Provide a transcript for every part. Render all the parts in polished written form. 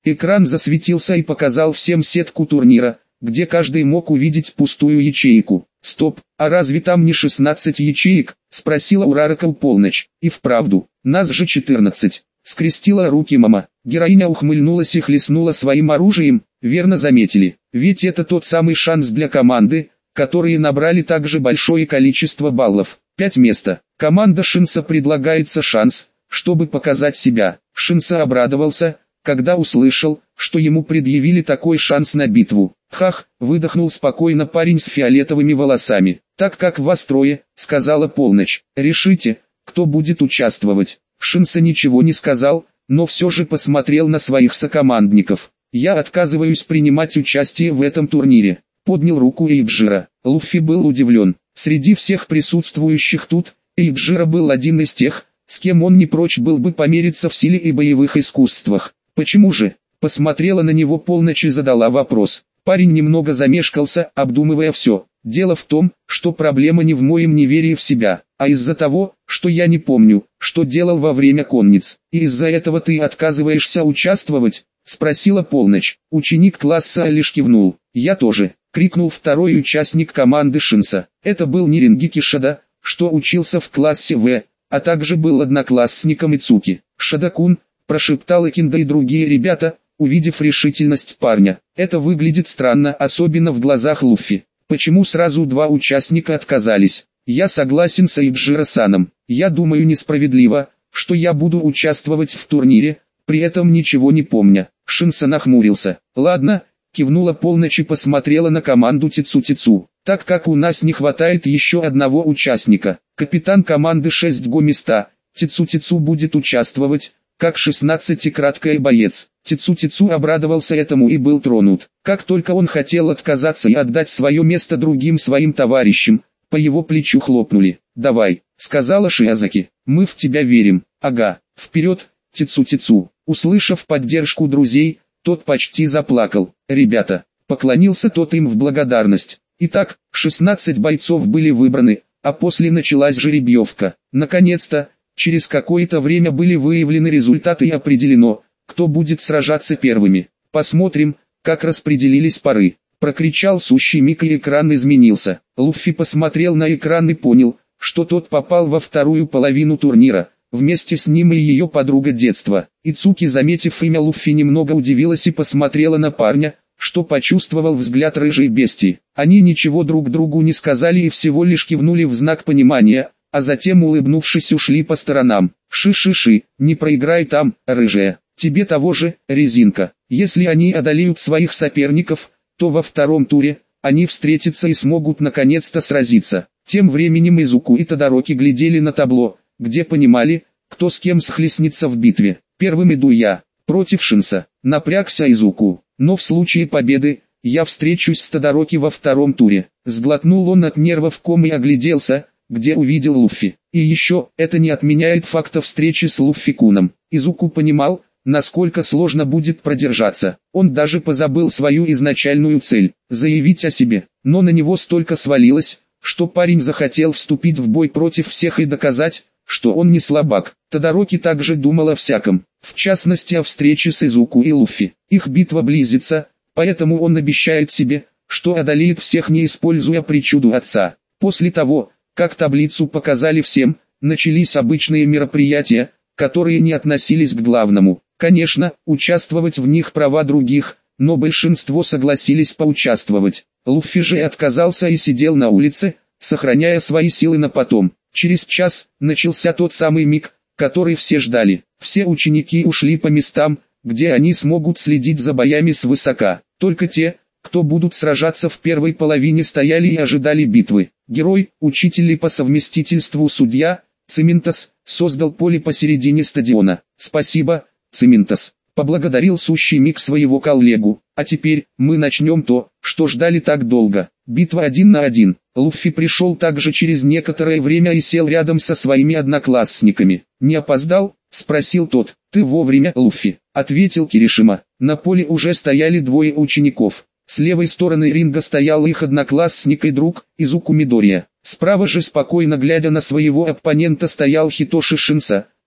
Экран засветился и показал всем сетку турнира, где каждый мог увидеть пустую ячейку. «Стоп, а разве там не 16 ячеек?» – спросила Ураракл полночь. «И вправду, нас же 14. Скрестила руки мама. Героиня ухмыльнулась и хлестнула своим оружием. «Верно заметили, ведь это тот самый шанс для команды, которые набрали также большое количество баллов. 5 места. Команда Шинса предлагается шанс, чтобы показать себя». Шинса обрадовался, когда услышал, что ему предъявили такой шанс на битву. «Хах», выдохнул спокойно парень с фиолетовыми волосами. «Так как вас трое», сказала полночь, «решите, кто будет участвовать». Шинса ничего не сказал, но все же посмотрел на своих сокомандников. «Я отказываюсь принимать участие в этом турнире», поднял руку Эйджира. Луффи был удивлен. Среди всех присутствующих тут, Эйджира был один из тех, с кем он не прочь был бы помериться в силе и боевых искусствах. «Почему же?» Посмотрела на него полночь и задала вопрос. Парень немного замешкался, обдумывая все. «Дело в том, что проблема не в моем неверии в себя, а из-за того, что я не помню, что делал во время конниц. И из-за этого ты отказываешься участвовать?» Спросила полночь. Ученик класса лишь кивнул. «Я тоже», крикнул второй участник команды Шинса. Это был Нирингики Шада, что учился в классе В, а также был одноклассником Ицуки. «Шада-кун», прошептал Икинда и другие ребята, увидев решительность парня. «Это выглядит странно, особенно в глазах Луффи. Почему сразу два участника отказались?» «Я согласен с Эйджиро-саном. Я думаю несправедливо, что я буду участвовать в турнире, при этом ничего не помня». Шинса нахмурился. «Ладно», кивнула полночь и посмотрела на команду Тицу-Тицу. «Так как у нас не хватает еще одного участника, капитан команды 6 Гоместа, Тицу-Тицу будет участвовать, как 16-краткий боец». Тицу-Тицу обрадовался этому и был тронут. Как только он хотел отказаться и отдать свое место другим своим товарищам, по его плечу хлопнули. «Давай», сказала Шиазаки, «мы в тебя верим». «Ага, вперед, Тицу-Тицу». Услышав поддержку друзей, тот почти заплакал. «Ребята», поклонился тот им в благодарность. Итак, 16 бойцов были выбраны, а после началась жеребьевка. Наконец-то, через какое-то время были выявлены результаты и определено, кто будет сражаться первыми. «Посмотрим, как распределились пары», прокричал сущий миг и экран изменился. Луффи посмотрел на экран и понял, что тот попал во вторую половину турнира. Вместе с ним и ее подруга детства. Ицуки, заметив имя Луффи, немного удивилась и посмотрела на парня, что почувствовал взгляд рыжей бестии. Они ничего друг другу не сказали и всего лишь кивнули в знак понимания, а затем, улыбнувшись, ушли по сторонам. «Ши-ши-ши, не проиграй там, рыжая. Тебе того же, резинка». Если они одолеют своих соперников, то во втором туре они встретятся и смогут наконец-то сразиться. Тем временем Изуку и Тодароки глядели на табло, где понимали, кто с кем схлестнется в битве. «Первым иду я, против Шинса», напрягся Изуку. «Но в случае победы, я встречусь с Тодароки во втором туре». Сглотнул он от нервов ком и огляделся, где увидел Луффи. И еще, это не отменяет факта встречи с Луффи-куном. Изуку понимал, насколько сложно будет продержаться. Он даже позабыл свою изначальную цель – заявить о себе. Но на него столько свалилось, что парень захотел вступить в бой против всех и доказать, что он не слабак. Тодароки также думал о всяком, в частности о встрече с Изуку и Луффи. Их битва близится, поэтому он обещает себе, что одолеет всех, не используя причуду отца. После того, как таблицу показали всем, начались обычные мероприятия, которые не относились к главному. Конечно, участвовать в них права других, но большинство согласились поучаствовать. Луффи же отказался и сидел на улице, сохраняя свои силы на потом. Через час начался тот самый миг, который все ждали. Все ученики ушли по местам, где они смогут следить за боями свысока. Только те, кто будут сражаться в первой половине, стояли и ожидали битвы. Герой, учитель и по совместительству судья, Циминтос, создал поле посередине стадиона. «Спасибо, Циминтос», поблагодарил сущий миг своего коллегу. «А теперь, мы начнем то, что ждали так долго. Битва 1 на 1. Луффи пришел также через некоторое время и сел рядом со своими одноклассниками. «Не опоздал?» – спросил тот. «Ты вовремя, Луффи», – ответил Киришима. На поле уже стояли двое учеников. С левой стороны ринга стоял их одноклассник и друг, Изуку Мидория. Справа же, спокойно глядя на своего оппонента, стоял Хитоши Шинса,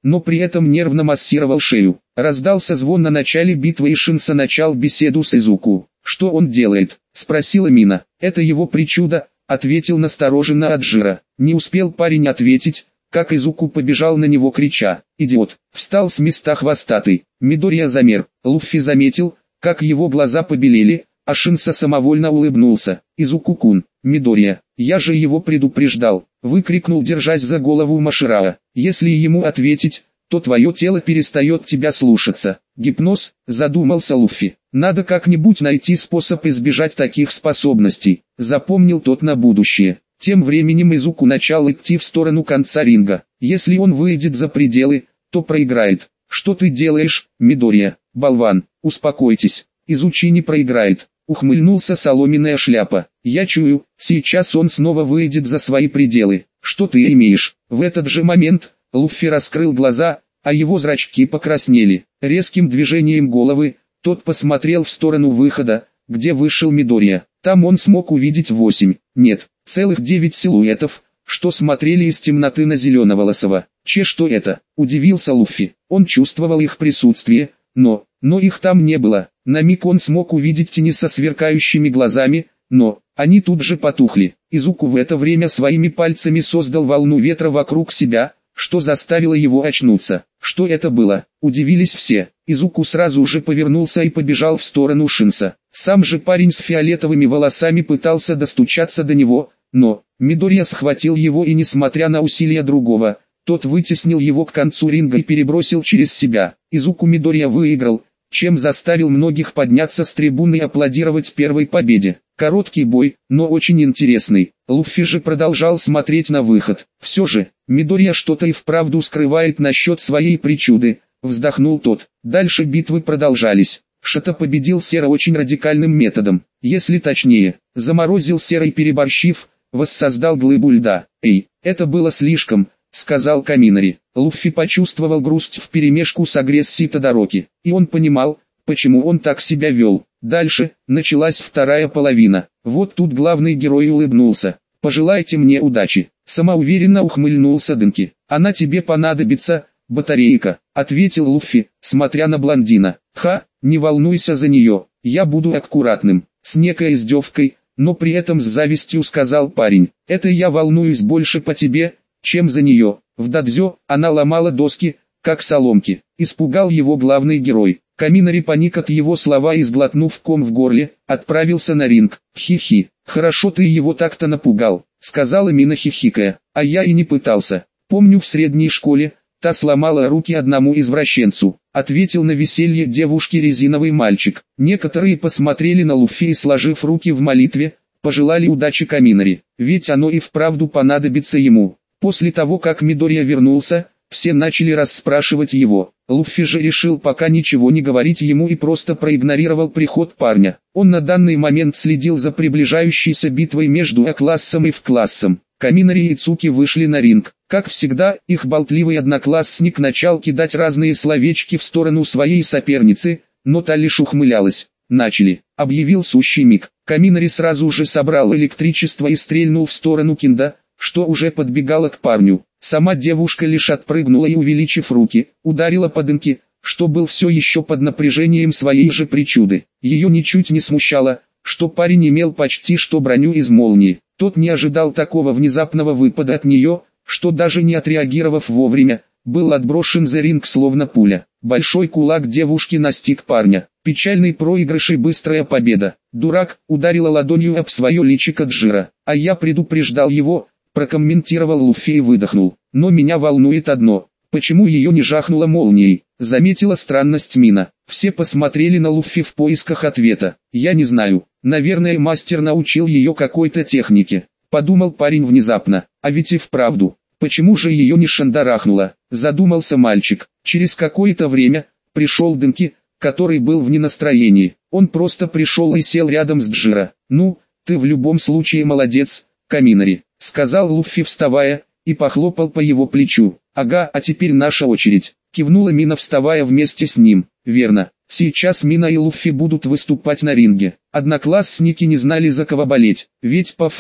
но при этом нервно массировал шею. Раздался звон на начале битвы, и Шинса начал беседу с Изуку. «Что он делает?» – спросила Мина. «Это его причуда», – ответил настороженно Аджира. Не успел парень ответить, как Изуку побежал на него, крича: «Идиот!» Встал с места хвостатый. Мидория замер. Луффи заметил, как его глаза побелели, а Шинса самовольно улыбнулся. «Изуку-кун, Мидория, я же его предупреждал!» — выкрикнул, держась за голову Машираа. «Если ему ответить, то твое тело перестает тебя слушаться». «Гипноз», — задумался Луффи. «Надо как-нибудь найти способ избежать таких способностей», — запомнил тот на будущее. Тем временем Изуку начал идти в сторону конца ринга. Если он выйдет за пределы, то проиграет. «Что ты делаешь, Мидория, болван? Успокойтесь. Изучи не проиграет», — ухмыльнулся соломенная шляпа. «Я чую, сейчас он снова выйдет за свои пределы. Что ты имеешь?» В этот же момент Луффи раскрыл глаза, а его зрачки покраснели. Резким движением головы тот посмотрел в сторону выхода, где вышел Мидория. Там он смог увидеть 8, нет, целых 9 силуэтов, что смотрели из темноты на Зеленоволосого. Что это?» – удивился Луффи. Он чувствовал их присутствие, но их там не было. На миг он смог увидеть тени со сверкающими глазами, но они тут же потухли. Изуку в это время своими пальцами создал волну ветра вокруг себя, что заставило его очнуться. Что это было? Удивились все. Изуку сразу же повернулся и побежал в сторону Шинса. Сам же парень с фиолетовыми волосами пытался достучаться до него, но Мидория схватил его, и несмотря на усилия другого, тот вытеснил его к концу ринга и перебросил через себя. Изуку Мидория выиграл, чем заставил многих подняться с трибуны и аплодировать первой победе. Короткий бой, но очень интересный. Луффи же продолжал смотреть на выход. «Все же, Мидория что-то и вправду скрывает насчет своей причуды», — вздохнул тот. Дальше битвы продолжались. Шата победил Сера очень радикальным методом. Если точнее, заморозил Серой, переборщив, воссоздал глыбу льда. «Эй, это было слишком», — сказал Каминари. Луффи почувствовал грусть вперемешку с агрессией Тодороки, и он понимал, почему он так себя вел. Дальше началась вторая половина. Вот тут главный герой улыбнулся. «Пожелайте мне удачи», — самоуверенно ухмыльнулся Дэнки. «Она тебе понадобится, батарейка», — ответил Луффи, смотря на блондина. «Ха, не волнуйся за нее, я буду аккуратным», — с некой издевкой, но при этом с завистью сказал парень. «Это я волнуюсь больше по тебе, чем за нее». В дадзё она ломала доски, как соломки. Испугал его главный герой. Каминари паник от его слова и, сглотнув ком в горле, отправился на ринг. «Хи-хи, хорошо ты его так-то напугал», — сказала Мина, хихикая. «А я и не пытался. Помню, в средней школе та сломала руки одному извращенцу», — ответил на веселье девушки резиновый мальчик. Некоторые посмотрели на Луффи и, сложив руки в молитве, пожелали удачи Каминари, ведь оно и вправду понадобится ему. После того, как Мидория вернулся, все начали расспрашивать его. Луффи же решил пока ничего не говорить ему и просто проигнорировал приход парня. Он на данный момент следил за приближающейся битвой между А-классом и F-классом. Каминари и Цуки вышли на ринг. Как всегда, их болтливый одноклассник начал кидать разные словечки в сторону своей соперницы, но та лишь ухмылялась. «Начали», — объявил сущий миг. Каминари сразу же собрал электричество и стрельнул в сторону Кинда, что уже подбегала к парню. Сама девушка лишь отпрыгнула и, увеличив руки, ударила по Дэнки, что был все еще под напряжением своей же причуды. Ее ничуть не смущало, что парень имел почти что броню из молнии. Тот не ожидал такого внезапного выпада от нее, что даже не отреагировав вовремя, был отброшен за ринг словно пуля. Большой кулак девушки настиг парня. Печальный проигрыш и быстрая победа. «Дурак», ударила ладонью об свое личико Джира. «А я предупреждал его», прокомментировал Луффи и выдохнул. «Но меня волнует одно. Почему ее не жахнуло молнией?» Заметила странность Мина. Все посмотрели на Луффи в поисках ответа. «Я не знаю. Наверное, мастер научил ее какой-то технике», подумал парень внезапно. «А ведь и вправду. Почему же ее не шандарахнуло?» Задумался мальчик. Через какое-то время пришел Дэнки, который был в ненастроении. Он просто пришел и сел рядом с Джира. «Ну, ты в любом случае молодец, Каминари», сказал Луффи, вставая, и похлопал по его плечу. «Ага, а теперь наша очередь», кивнула Мина, вставая вместе с ним. «Верно, сейчас Мина и Луффи будут выступать на ринге». Одноклассники не знали, за кого болеть, ведь по факту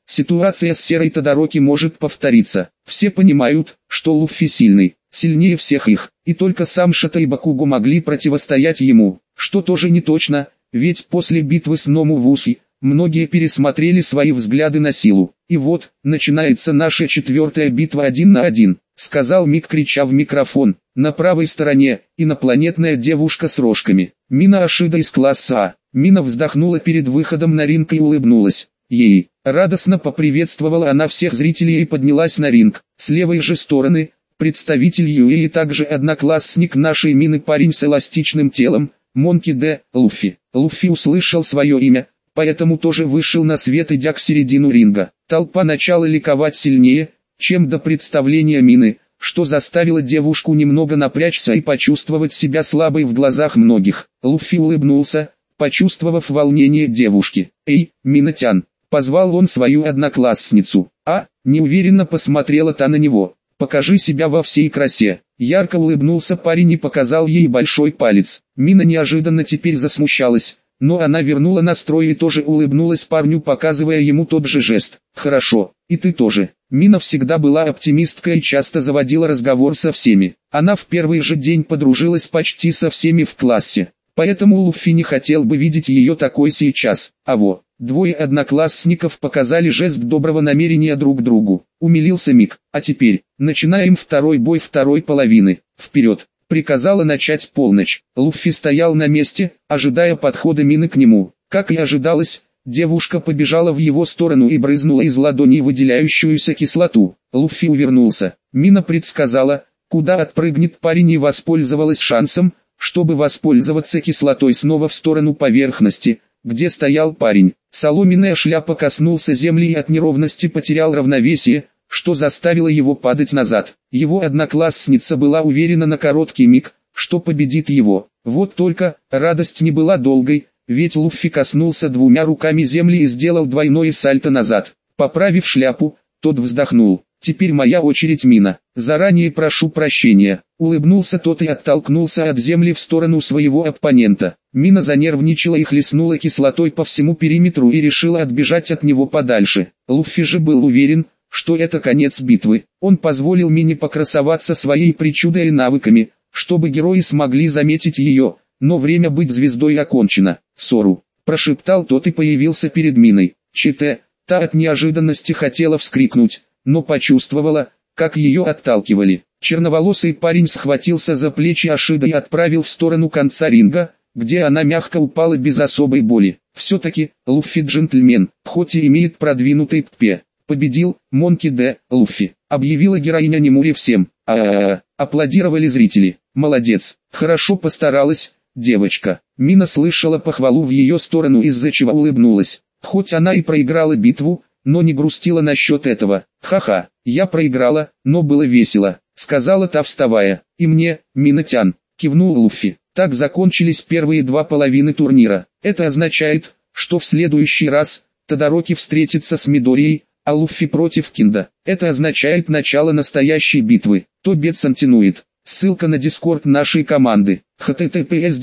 ситуация с Серой Тодороки может повториться. Все понимают, что Луффи сильный, сильнее всех их, и только сам Шата и Бакуго могли противостоять ему, что тоже не точно, ведь после битвы с Номувуси, многие пересмотрели свои взгляды на силу. И вот, начинается наша 4-я битва 1 на 1, сказал Мик, крича в микрофон. На правой стороне, инопланетная девушка с рожками, Мина Ашида из класса А. Мина вздохнула перед выходом на ринг и улыбнулась. Ей, радостно поприветствовала она всех зрителей и поднялась на ринг. С левой же стороны, представитель Юэ и также одноклассник нашей Мины, парень с эластичным телом, Монки Д. Луффи. Луффи услышал свое имя, поэтому тоже вышел на свет, идя к середину ринга. Толпа начала ликовать сильнее, чем до представления Мины, что заставило девушку немного напрячься и почувствовать себя слабой в глазах многих. Луффи улыбнулся, почувствовав волнение девушки. «Эй, Мина-тян!» — позвал он свою одноклассницу. Неуверенно посмотрела та на него. «Покажи себя во всей красе». Ярко улыбнулся парень и показал ей большой палец. Мина неожиданно теперь засмущалась, но она вернула настрой и тоже улыбнулась парню, показывая ему тот же жест. «Хорошо, и ты тоже». Мина всегда была оптимисткой и часто заводила разговор со всеми. Она в первый же день подружилась почти со всеми в классе. Поэтому Луффи не хотел бы видеть ее такой сейчас. Двое одноклассников показали жест доброго намерения друг другу. Умилился Мик. А теперь, начинаем второй бой второй половины. Вперед! Приказала начать полночь. Луффи стоял на месте, ожидая подхода Мины к нему. Как и ожидалось, девушка побежала в его сторону и брызнула из ладони выделяющуюся кислоту. Луффи увернулся. Мина предсказала, куда отпрыгнет парень, и воспользовалась шансом, чтобы воспользоваться кислотой снова в сторону поверхности, где стоял парень. Соломенная шляпа коснулся земли и от неровности потерял равновесие, что заставило его падать назад. Его одноклассница была уверена на короткий миг, что победит его. Вот только, радость не была долгой, ведь Луффи коснулся двумя руками земли и сделал двойное сальто назад. Поправив шляпу, тот вздохнул. «Теперь моя очередь, Мина. Заранее прошу прощения». Улыбнулся тот и оттолкнулся от земли в сторону своего оппонента. Мина занервничала и хлестнула кислотой по всему периметру и решила отбежать от него подальше. Луффи же был уверен, что это конец битвы. Он позволил Мине покрасоваться своей причудой и навыками, чтобы герои смогли заметить ее, но время быть звездой окончено. «Сору», — прошептал тот и появился перед Миной. Чите, та от неожиданности хотела вскрикнуть, но почувствовала, как ее отталкивали. Черноволосый парень схватился за плечи Ашида и отправил в сторону конца ринга, где она мягко упала без особой боли. Все-таки, Луффи джентльмен, хоть и имеет продвинутый ПП. Победил, Монки Д. Луффи, объявила героиня Немури всем. Аплодировали зрители. Молодец, хорошо постаралась, девочка. Мина слышала похвалу в ее сторону, из-за чего улыбнулась. Хоть она и проиграла битву, но не грустила насчет этого. «Ха-ха, я проиграла, но было весело», — сказала та, вставая. «И мне, Мина-тян», — кивнул Луффи. Так закончились первые два половины турнира. Это означает, что в следующий раз Тодороки встретится с Мидорией, а Луффи против Кинда. Это означает начало настоящей битвы. Тобет Сантинует. Ссылка на дискорд нашей команды. https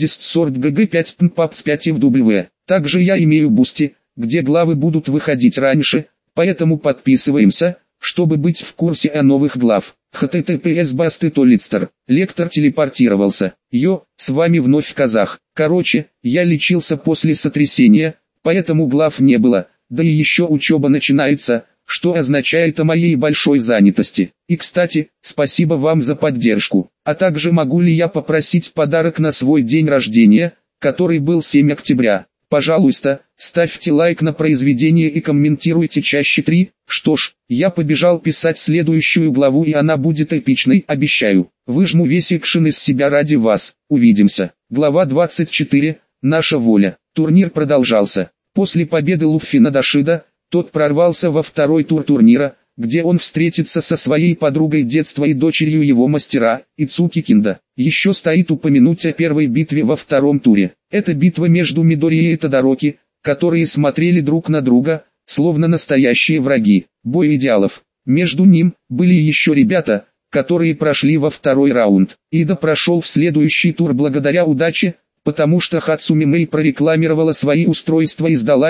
discord.gg5.paps5fw. Также я имею Бусти, где главы будут выходить раньше, поэтому подписываемся, чтобы быть в курсе о новых глав. https basty.litster. Лектор телепортировался. С вами вновь Казах. Короче, я лечился после сотрясения, поэтому глав не было, да и еще учеба начинается, что означает о моей большой занятости. И кстати, спасибо вам за поддержку. А также могу ли я попросить подарок на свой день рождения, который был 7 октября? Пожалуйста, ставьте лайк на произведение и комментируйте чаще 3. Что ж, я побежал писать следующую главу, и она будет эпичной, обещаю. Выжму весь экшен из себя ради вас. Увидимся. Глава 24. Наша воля. Турнир продолжался. После победы Луффи над Ашида, тот прорвался во второй тур турнира, где он встретится со своей подругой детства и дочерью его мастера, Ицуки Кинда. Еще стоит упомянуть о первой битве во втором туре. Это битва между Мидорией и Тодороки, которые смотрели друг на друга, словно настоящие враги. Бой идеалов. Между ним были еще ребята, которые прошли во второй раунд. Ида прошел в следующий тур благодаря удаче, потому что Хацуми Мэй прорекламировала свои устройства и сдалась,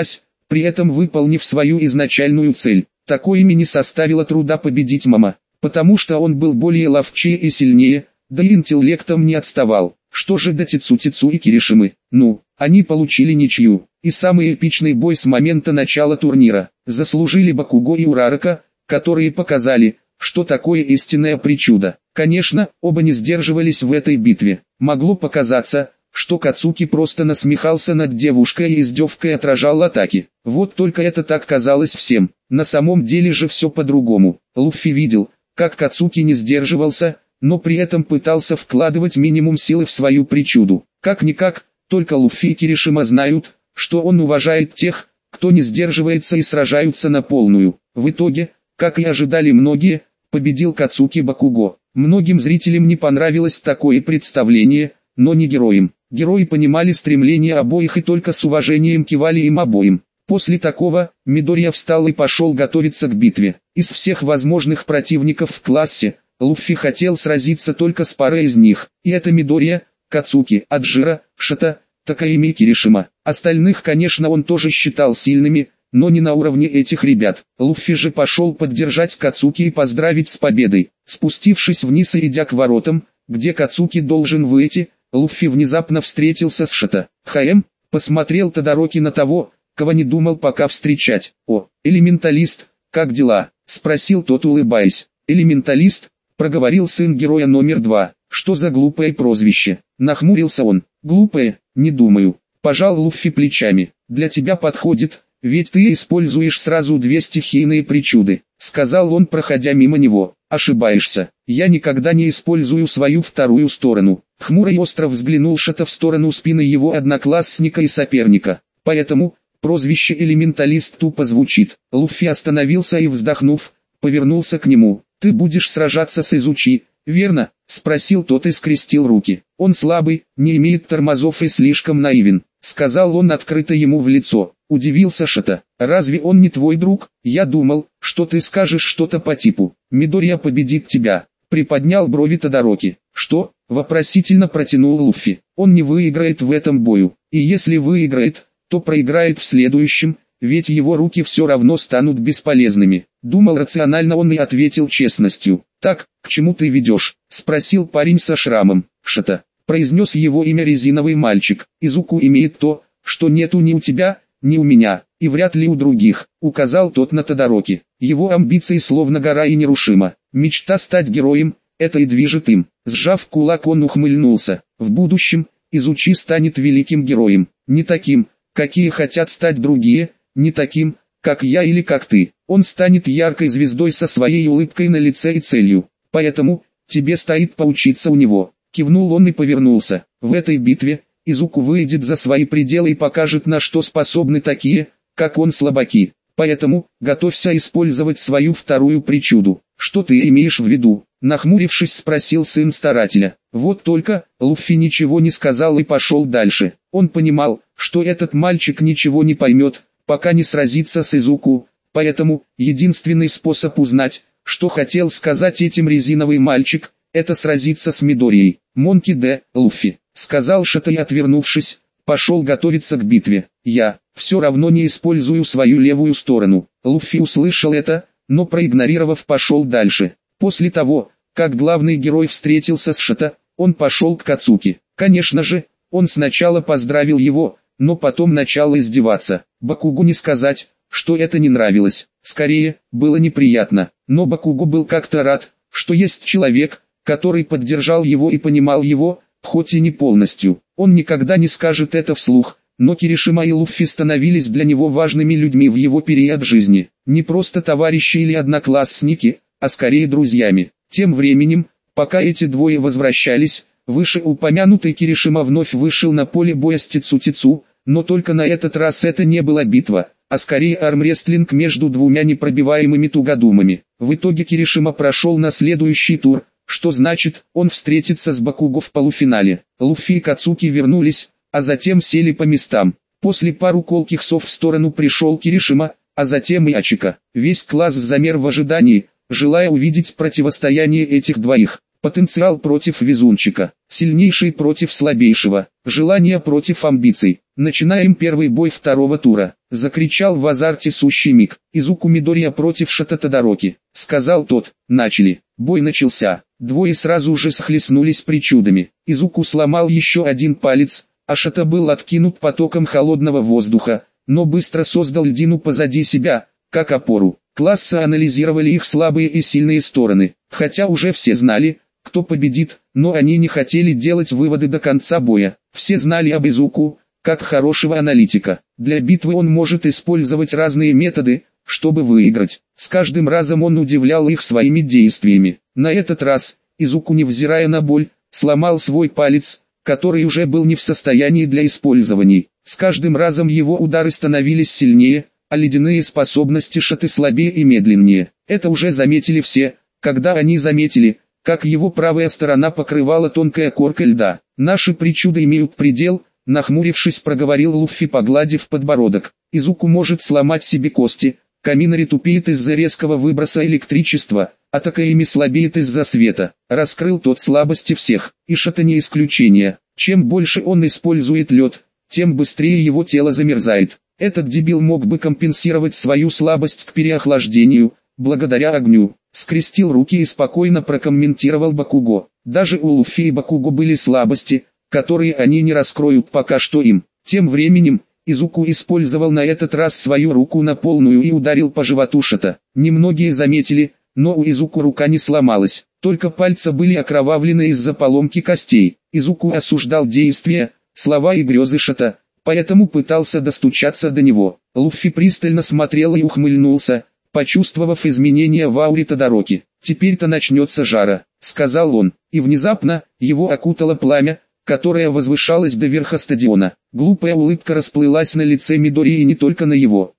при этом выполнив свою изначальную цель. Такое ими не составило труда победить Мама, потому что он был более ловчее и сильнее, да и интеллектом не отставал. Что же до Тицу и Киришимы? Ну, они получили ничью, и самый эпичный бой с момента начала турнира заслужили Бакуго и Урарака, которые показали, что такое истинное причуда. Конечно, оба не сдерживались в этой битве. Могло показаться, что Кацуки просто насмехался над девушкой и издевкой отражал атаки. Вот только это так казалось всем. На самом деле же все по-другому. Луффи видел, как Кацуки не сдерживался, но при этом пытался вкладывать минимум силы в свою причуду. Как-никак, только Луффи и Киришима знают, что он уважает тех, кто не сдерживается и сражаются на полную. В итоге, как и ожидали многие, победил Кацуки Бакуго. Многим зрителям не понравилось такое представление, но не героям. Герои понимали стремление обоих и только с уважением кивали им обоим. После такого, Мидория встал и пошел готовиться к битве. Из всех возможных противников в классе, Луффи хотел сразиться только с парой из них. И это Мидория, Кацуки, Аджира, Шата, Такаэми и Киришима. Остальных, конечно, он тоже считал сильными, но не на уровне этих ребят. Луффи же пошел поддержать Кацуки и поздравить с победой. Спустившись вниз и идя к воротам, где Кацуки должен выйти, Луффи внезапно встретился с Шата. Посмотрел Тодароки на того, кого не думал пока встречать. «О, элементалист, как дела?» — спросил тот, улыбаясь. «Элементалист?» — проговорил сын героя номер 2. «Что за глупое прозвище?» — нахмурился он. «Глупое, не думаю». Пожал Луффи плечами. «Для тебя подходит, ведь ты используешь сразу две стихийные причуды», — сказал он, проходя мимо него. «Ошибаешься, я никогда не использую свою вторую сторону». Хмуро и остро взглянул Шата в сторону спины его одноклассника и соперника. «Поэтому, прозвище элементалист тупо звучит». Луффи остановился и, вздохнув, повернулся к нему. «Ты будешь сражаться с Изучи, верно?» — спросил тот и скрестил руки. «Он слабый, не имеет тормозов и слишком наивен», — сказал он открыто ему в лицо. Удивился Шата. «Разве он не твой друг? Я думал, что ты скажешь что-то по типу «Мидория победит тебя». Приподнял брови Тодароки. «Что?» — вопросительно протянул Луффи. «Он не выиграет в этом бою, и если выиграет, то проиграет в следующем, ведь его руки все равно станут бесполезными». Думал рационально он и ответил честностью. «Так, к чему ты ведешь?» — спросил парень со шрамом. «Шата», — произнес его имя резиновый мальчик. «Изуку имеет то, что нету ни у тебя, ни у меня, и вряд ли у других», — указал тот на Тодароки. «Его амбиции словно гора и нерушима. Мечта стать героем, это и движет им». Сжав кулак, он ухмыльнулся. «В будущем, Изучи станет великим героем. Не таким, какие хотят стать другие, не таким, как я или как ты. Он станет яркой звездой со своей улыбкой на лице и целью. Поэтому, тебе стоит поучиться у него». Кивнул он и повернулся. «В этой битве, Изуку выйдет за свои пределы и покажет, на что способны такие, как он, слабаки. Поэтому, готовься использовать свою вторую причуду». «Что ты имеешь в виду?» — нахмурившись, спросил сын старателя. Вот только, Луффи ничего не сказал и пошел дальше. Он понимал, что этот мальчик ничего не поймет, пока не сразится с Изуку, поэтому, единственный способ узнать, что хотел сказать этим резиновый мальчик, это сразиться с Мидорией. «Монки Д. Луффи», — сказал Шата и, отвернувшись, пошел готовиться к битве. «Я все равно не использую свою левую сторону». Луффи услышал это, но проигнорировав, пошел дальше. После того, как главный герой встретился с Шата, он пошел к Кацуки. Конечно же, он сначала поздравил его, но потом начал издеваться. Бакуго не сказать, что это не нравилось. Скорее, было неприятно. Но Бакуго был как-то рад, что есть человек, который поддержал его и понимал его, хоть и не полностью. Он никогда не скажет это вслух, но Киришима и Луффи становились для него важными людьми в его период жизни. Не просто товарищи или одноклассники, а скорее друзьями. Тем временем, пока эти двое возвращались, вышеупомянутый Киришима вновь вышел на поле боя с Тицу, но только на этот раз это не была битва, а скорее армрестлинг между двумя непробиваемыми тугодумами. В итоге Киришима прошел на следующий тур, что значит, он встретится с Бакуго в полуфинале. Луффи и Кацуки вернулись, а затем сели по местам. После пару колких слов в сторону пришел Киришима, а затем и Ачика. Весь класс замер в ожидании, желая увидеть противостояние этих двоих. Потенциал против везунчика, сильнейший против слабейшего, желание против амбиций. Начинаем первый бой второго тура. закричал в азарте сущий Мик. Изуку Мидория против Шота Тодороки, сказал тот. Начали. Бой начался. Двое сразу же схлестнулись причудами. Изуку сломал еще один палец, а Шота был откинут потоком холодного воздуха, но быстро создал льдину позади себя, как опору. Классы анализировали их слабые и сильные стороны, хотя уже все знали, кто победит, но они не хотели делать выводы до конца боя. Все знали об Изуку, как хорошего аналитика. Для битвы он может использовать разные методы, чтобы выиграть. С каждым разом он удивлял их своими действиями. На этот раз, Изуку, невзирая на боль, сломал свой палец, который уже был не в состоянии для использования. С каждым разом его удары становились сильнее, а ледяные способности Шоты слабее и медленнее. Это уже заметили все, когда они заметили, как его правая сторона покрывала тонкая корка льда. Наши причуды имеют предел, нахмурившись, проговорил Луффи, погладив подбородок. Изуку может сломать себе кости, Каминари тупеет из-за резкого выброса электричества, а Такаэми слабеет из-за света. Раскрыл тот слабости всех, и Шота не исключение. Чем больше он использует лед, тем быстрее его тело замерзает. Этот дебил мог бы компенсировать свою слабость к переохлаждению, благодаря огню. Скрестил руки и спокойно прокомментировал Бакуго. Даже у Луффи и Бакуго были слабости, которые они не раскроют пока что им. Тем временем, Изуку использовал на этот раз свою руку на полную и ударил по животу Шота. Немногие заметили, но у Изуку рука не сломалась, только пальцы были окровавлены из-за поломки костей. Изуку осуждал действия, слова и грезы Шота, поэтому пытался достучаться до него. Луффи пристально смотрел и ухмыльнулся, почувствовав изменения в ауре Тодороки. «Теперь-то начнется жара», — сказал он, и внезапно, его окутало пламя, которое возвышалось до верха стадиона. Глупая улыбка расплылась на лице Мидори и не только на его.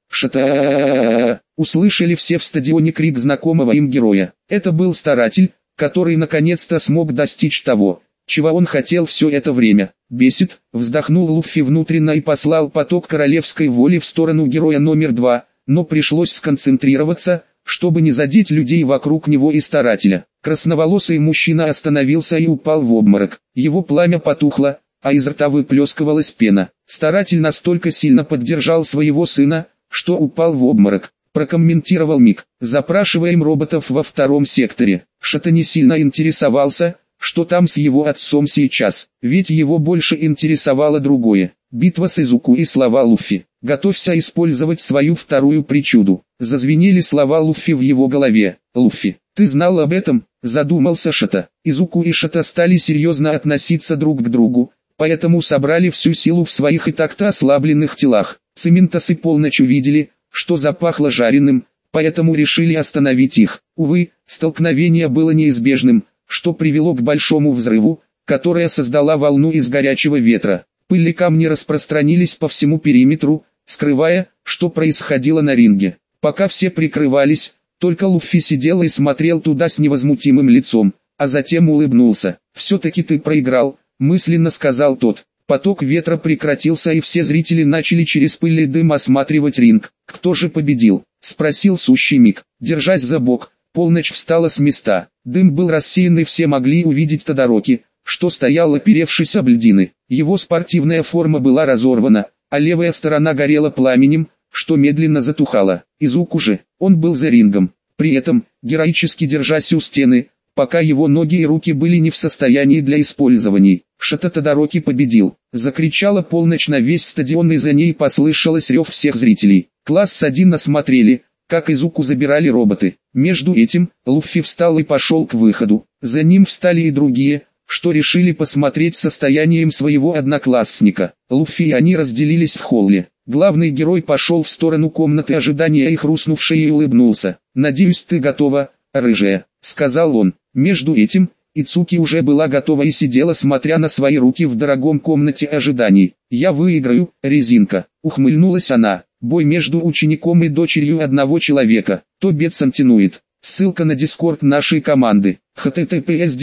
«Шота!» Услышали все в стадионе крик знакомого им героя. Это был старатель, который наконец-то смог достичь того, чего он хотел все это время. «Бесит», вздохнул Луффи внутренно и послал поток королевской воли в сторону героя номер 2, но пришлось сконцентрироваться, чтобы не задеть людей вокруг него и старателя. Красноволосый мужчина остановился и упал в обморок. Его пламя потухло, а из рта выплескивалась пена. Старатель настолько сильно поддержал своего сына, что упал в обморок. Прокомментировал Мик. «Запрашиваем роботов во втором секторе». Шота не сильно интересовался, что там с его отцом сейчас, ведь его больше интересовало другое. Битва с Изуку и слова Луффи. «Готовься использовать свою вторую причуду». Зазвенели слова Луффи в его голове. «Луффи, ты знал об этом?» – задумался Шота. Изуку и Шота стали серьезно относиться друг к другу, поэтому собрали всю силу в своих и так-то ослабленных телах. Цементосы полночь увидели, что запахло жареным, поэтому решили остановить их. Увы, столкновение было неизбежным, что привело к большому взрыву, которое создала волну из горячего ветра. Пыль и камни распространились по всему периметру, скрывая, что происходило на ринге. Пока все прикрывались, только Луффи сидел и смотрел туда с невозмутимым лицом, а затем улыбнулся. «Все-таки ты проиграл», — мысленно сказал тот. Поток ветра прекратился и все зрители начали через пыль и дым осматривать ринг. «Кто же победил?» — спросил сущий Мик. Держась за бок, полночь встала с места. Дым был рассеян и все могли увидеть Тодороки, что стоял оперевшись об льдины. Его спортивная форма была разорвана, а левая сторона горела пламенем, что медленно затухало. Изуку же, он был за рингом, при этом, героически держась у стены, пока его ноги и руки были не в состоянии для использования. «Шота Тодороки победил!» — закричала полночь на весь стадион, и за ней послышалось рев всех зрителей. Класс 1 осмотрели, как Изуку забирали роботы. Между этим, Луффи встал и пошел к выходу. За ним встали и другие, что решили посмотреть состоянием своего одноклассника. Луффи и они разделились в холле. Главный герой пошел в сторону комнаты ожидания и хрустнувший и улыбнулся. «Надеюсь, ты готова, рыжая», — сказал он. Между этим, Ицуки уже была готова и сидела, смотря на свои руки в дорогом комнате ожиданий. «Я выиграю, резинка», — ухмыльнулась она. Бой между учеником и дочерью одного человека. Тобет Сантинует. Ссылка на дискорд нашей команды. https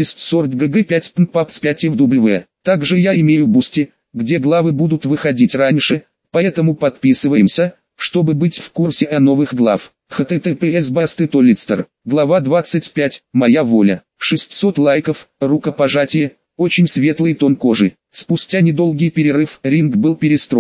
discord.gg5.pmpaps5fw. Также я имею бусти, где главы будут выходить раньше, поэтому подписываемся, чтобы быть в курсе о новых глав. https bastetolitster. Глава 25. Моя воля. 600 лайков, рукопожатие, очень светлый тон кожи. Спустя недолгий перерыв ринг был перестроен.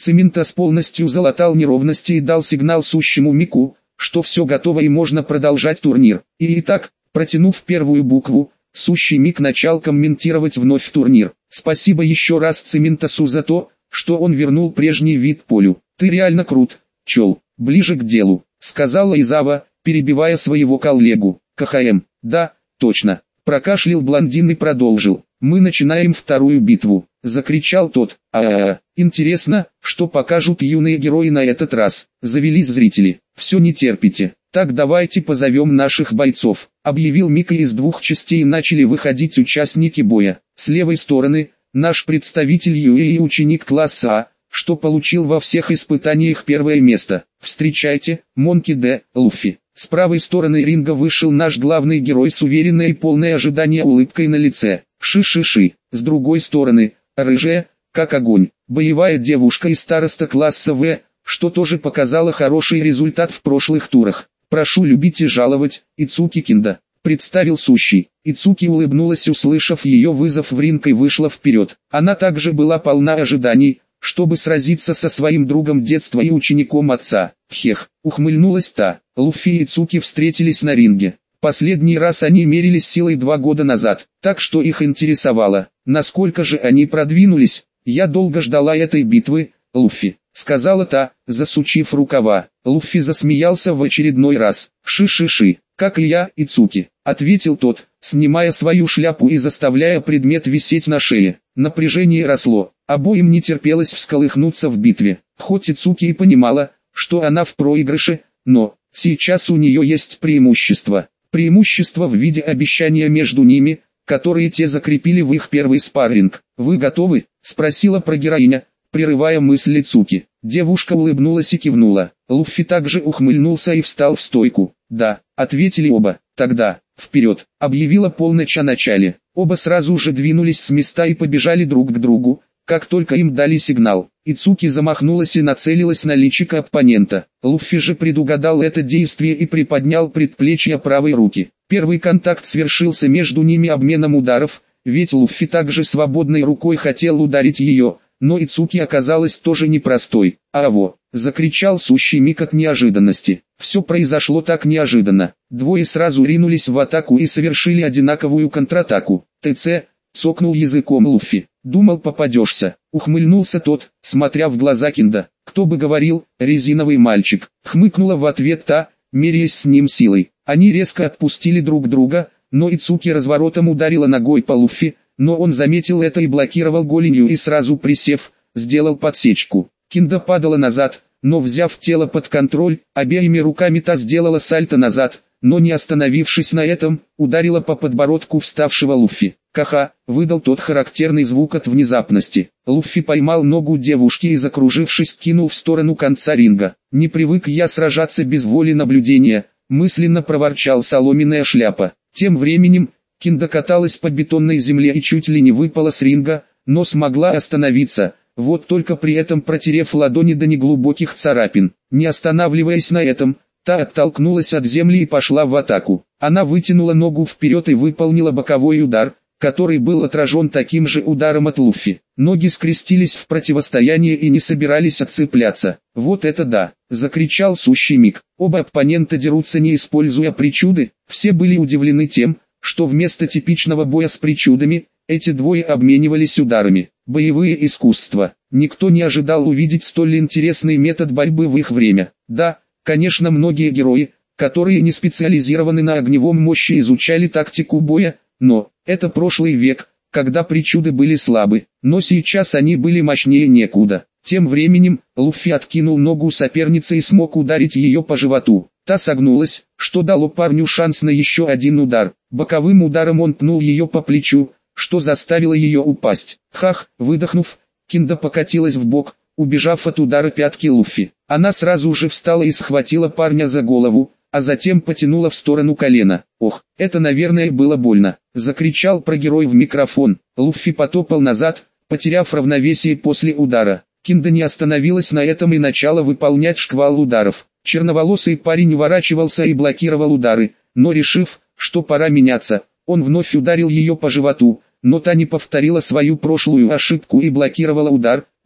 Цементас полностью залатал неровности и дал сигнал сущему Мику, что все готово и можно продолжать турнир. И итак, протянув первую букву, сущий Мик начал комментировать вновь турнир. Спасибо еще раз Цементасу за то, что он вернул прежний вид полю. Ты реально крут, чел. Ближе к делу, сказала Изава, перебивая своего коллегу. КХМ, да, точно. Прокашлял блондин и продолжил. Мы начинаем вторую битву, закричал тот. Интересно, что покажут юные герои на этот раз. Завелись зрители. Все не терпите. Так давайте позовем наших бойцов, объявил Мика, и из двух частей начали выходить участники боя. С левой стороны, наш представитель Юэ и ученик класса А, что получил во всех испытаниях первое место. Встречайте, Монки Д. Луффи. С правой стороны ринга вышел наш главный герой с уверенной и полной ожидания улыбкой на лице. Ши-ши-ши. С другой стороны, рыжая, как огонь, боевая девушка из староста класса В, что тоже показала хороший результат в прошлых турах. Прошу любить и жаловать, Ицуки Кинда, представил сущий. Ицуки улыбнулась, услышав ее вызов в ринг, и вышла вперед. Она также была полна ожиданий, чтобы сразиться со своим другом детства и учеником отца. Хех, ухмыльнулась та. Луффи и Ицуки встретились на ринге. Последний раз они мерились силой 2 года назад, так что их интересовало, насколько же они продвинулись. Я долго ждала этой битвы, Луффи, сказала та, засучив рукава. Луффи засмеялся в очередной раз. Ши-ши-ши, как и я, Ицуки, ответил тот, снимая свою шляпу и заставляя предмет висеть на шее. Напряжение росло, обоим не терпелось всколыхнуться в битве. Хоть Ицуки и понимала, что она в проигрыше, но сейчас у нее есть преимущество. Преимущество в виде обещания между ними, которые те закрепили в их первый спарринг. «Вы готовы?» – спросила прогероиня, прерывая мысль Ицуки. Девушка улыбнулась и кивнула. Луффи также ухмыльнулся и встал в стойку. «Да», – ответили оба. «Тогда, вперед!» – объявила полночь о начале. Оба сразу же двинулись с места и побежали друг к другу, как только им дали сигнал. Ицуки замахнулась и нацелилась на личико оппонента. Луффи же предугадал это действие и приподнял предплечье правой руки. Первый контакт свершился между ними обменом ударов, ведь Луффи также свободной рукой хотел ударить ее, но Ицуки оказалась тоже непростой. «Аво!» – закричал сущий Мик от неожиданности. Все произошло так неожиданно. Двое сразу ринулись в атаку и совершили одинаковую контратаку. ТЦ, цокнул языком Луффи. «Думал, попадешься», — ухмыльнулся тот, смотря в глаза Кинда. «Кто бы говорил, резиновый мальчик», — хмыкнула в ответ та, меряясь с ним силой. Они резко отпустили друг друга, но Ицуки разворотом ударила ногой по Луффи, но он заметил это и блокировал голенью и сразу присев, сделал подсечку. Кинда падала назад, но взяв тело под контроль, обеими руками та сделала сальто назад, но не остановившись на этом, ударила по подбородку вставшего Луффи. «Ха-ха», выдал тот характерный звук от внезапности. Луффи поймал ногу девушки и, закружившись, кинул в сторону конца ринга. «Не привык я сражаться без воли наблюдения», мысленно проворчал соломенная шляпа. Тем временем, Кинда каталась по бетонной земле и чуть ли не выпала с ринга, но смогла остановиться, вот только при этом протерев ладони до неглубоких царапин. Не останавливаясь на этом, та оттолкнулась от земли и пошла в атаку. Она вытянула ногу вперед и выполнила боковой удар, который был отражен таким же ударом от Луффи. Ноги скрестились в противостоянии и не собирались отцепляться. «Вот это да!» – закричал сущий Мик. Оба оппонента дерутся, не используя причуды. Все были удивлены тем, что вместо типичного боя с причудами, эти двое обменивались ударами. Боевые искусства. Никто не ожидал увидеть столь интересный метод борьбы в их время. Да, конечно, многие герои, которые не специализированы на огневом мощи, изучали тактику боя, но это прошлый век, когда причуды были слабы, но сейчас они были мощнее некуда. Тем временем, Луффи откинул ногу соперницы и смог ударить ее по животу. Та согнулась, что дало парню шанс на еще один удар. Боковым ударом он пнул ее по плечу, что заставило ее упасть. Хах, выдохнув, Кинда покатилась в бок, убежав от удара пятки Луффи. Она сразу же встала и схватила парня за голову, а затем потянула в сторону колена. «Ох, это, наверное, было больно», — закричал прогерой в микрофон. Луффи потопал назад, потеряв равновесие после удара. Кинда не остановилась на этом и начала выполнять шквал ударов. Черноволосый парень уворачивался и блокировал удары, но решив, что пора меняться, он вновь ударил ее по животу, но та не повторила свою прошлую ошибку и блокировала удар,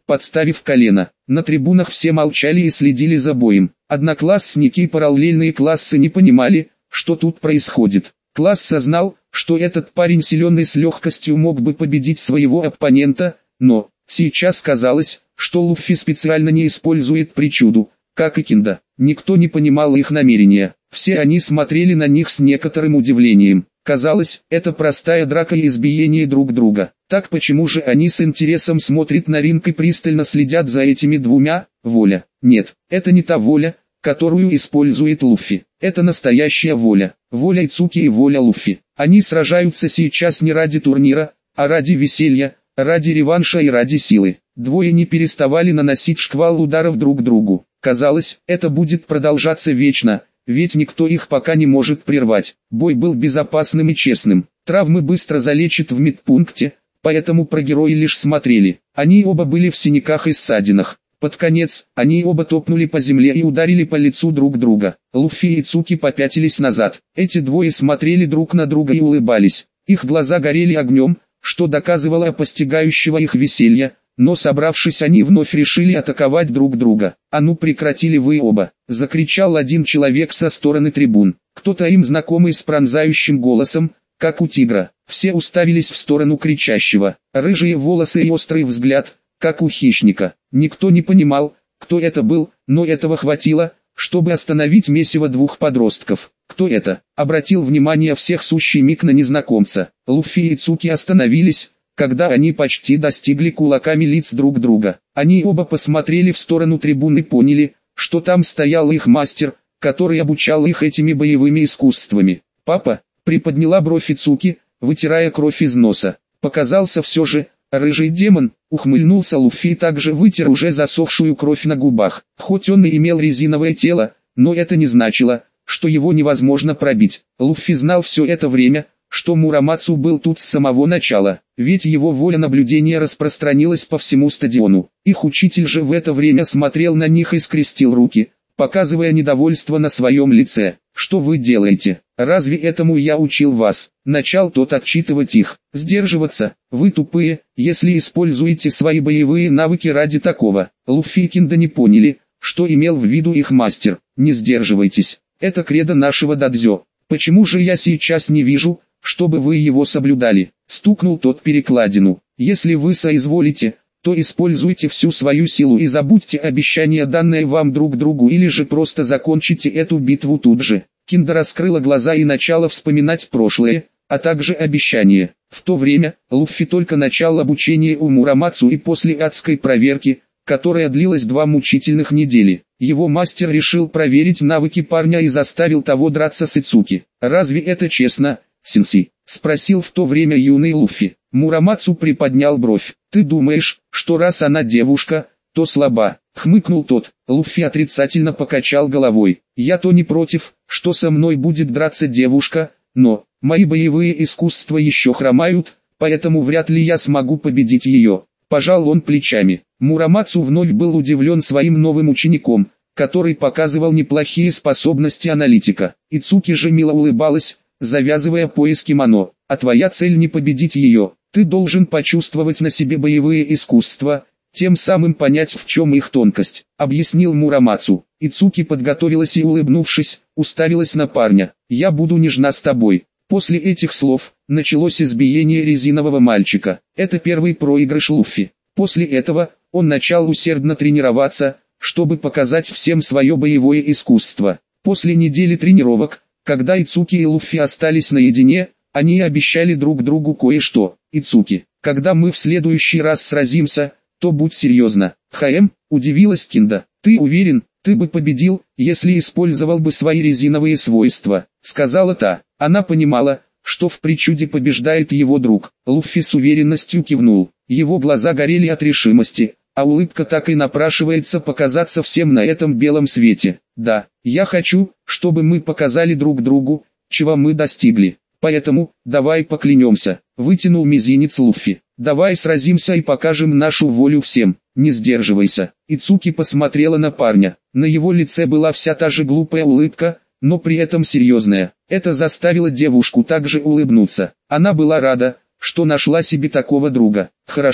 подставив колено. На трибунах все молчали и следили за боем. Одноклассники и параллельные классы не понимали, что тут происходит. Класс сознал, что этот парень силен и с легкостью мог бы победить своего оппонента, но сейчас казалось, что Луффи специально не использует причуду, как и Кинда. Никто не понимал их намерения. Все они смотрели на них с некоторым удивлением. Казалось, это простая драка и избиение друг друга. Так почему же они с интересом смотрят на ринг и пристально следят за этими двумя? Воля. Нет, это не та воля, которую использует Луффи. Это настоящая воля. Воля Ицуки и воля Луффи. Они сражаются сейчас не ради турнира, а ради веселья, ради реванша и ради силы. Двое не переставали наносить шквал ударов друг другу. Казалось, это будет продолжаться вечно, ведь никто их пока не может прервать. Бой был безопасным и честным. Травмы быстро залечат в медпункте, поэтому про герои лишь смотрели. Они оба были в синяках и ссадинах. Под конец, они оба топнули по земле и ударили по лицу друг друга. Луффи и Ицуки попятились назад. Эти двое смотрели друг на друга и улыбались. Их глаза горели огнем, что доказывало постигающего их веселья. Но собравшись, они вновь решили атаковать друг друга. «А ну прекратили вы оба!» — закричал один человек со стороны трибун. Кто-то им знакомый с пронзающим голосом, как у тигра. Все уставились в сторону кричащего. Рыжие волосы и острый взгляд, как у хищника. Никто не понимал, кто это был, но этого хватило, чтобы остановить месиво двух подростков. «Кто это?» — обратил внимание всех сущий миг на незнакомца. Луффи и Ицуки остановились, когда они почти достигли кулаками лиц друг друга. Они оба посмотрели в сторону трибуны и поняли, что там стоял их мастер, который обучал их этими боевыми искусствами. «Папа», — приподняла бровь Ицуки, вытирая кровь из носа. «Показался все же, рыжий демон», — ухмыльнулся Луффи и также вытер уже засохшую кровь на губах. Хоть он и имел резиновое тело, но это не значило, что его невозможно пробить. Луффи знал все это время, что Мурамацу был тут с самого начала, ведь его воля наблюдения распространилась по всему стадиону. Их учитель же в это время смотрел на них и скрестил руки, показывая недовольство на своем лице. «Что вы делаете? Разве этому я учил вас?» Начал тот отчитывать их. «Сдерживаться, вы тупые, если используете свои боевые навыки ради такого». Луффи и Кинда не поняли, что имел в виду их мастер. «Не сдерживайтесь, это кредо нашего дадзё. Почему же я сейчас не вижу, чтобы вы его соблюдали?» Стукнул тот перекладину. «Если вы соизволите, то используйте всю свою силу и забудьте обещания, данные вам друг другу, или же просто закончите эту битву тут же». Кинда раскрыла глаза и начала вспоминать прошлое, а также обещания. В то время, Луффи только начал обучение у Мурамацу, и после адской проверки, которая длилась 2 мучительных недели, его мастер решил проверить навыки парня и заставил того драться с Ицуки. «Разве это честно, сенсей?» — спросил в то время юный Луффи. Мурамацу приподнял бровь. «Ты думаешь, что раз она девушка, то слаба?» — хмыкнул тот. Луффи отрицательно покачал головой. «Я-то не против, что со мной будет драться девушка, но мои боевые искусства еще хромают, поэтому вряд ли я смогу победить ее». Пожал он плечами. Мурамацу вновь был удивлен своим новым учеником, который показывал неплохие способности аналитика. Ицуки же мило улыбалась, завязывая пояс кимоно. «А твоя цель не победить ее. Ты должен почувствовать на себе боевые искусства, тем самым понять, в чем их тонкость», — объяснил Мурамацу. Ицуки подготовилась и, улыбнувшись, уставилась на парня. «Я буду нежна с тобой». После этих слов началось избиение резинового мальчика. Это первый проигрыш Луффи. После этого он начал усердно тренироваться, чтобы показать всем свое боевое искусство. После недели тренировок, когда Ицуки и Луффи остались наедине, они обещали друг другу кое-что. «Ицуки, когда мы в следующий раз сразимся, то будь серьезна». Удивилась Кинда. «Ты уверен, ты бы победил, если использовал бы свои резиновые свойства?» — сказала та. Она понимала, что в причуде побеждает его друг. Луффи с уверенностью кивнул. Его глаза горели от решимости, а улыбка так и напрашивается показаться всем на этом белом свете. «Да, я хочу, чтобы мы показали друг другу, чего мы достигли. Поэтому, давай поклянемся», — вытянул мизинец Луффи. «Давай сразимся и покажем нашу волю всем, не сдерживайся». Ицуки посмотрела на парня. На его лице была вся та же глупая улыбка, но при этом серьезная. Это заставило девушку также улыбнуться. Она была рада, что нашла себе такого друга. «Хорошо,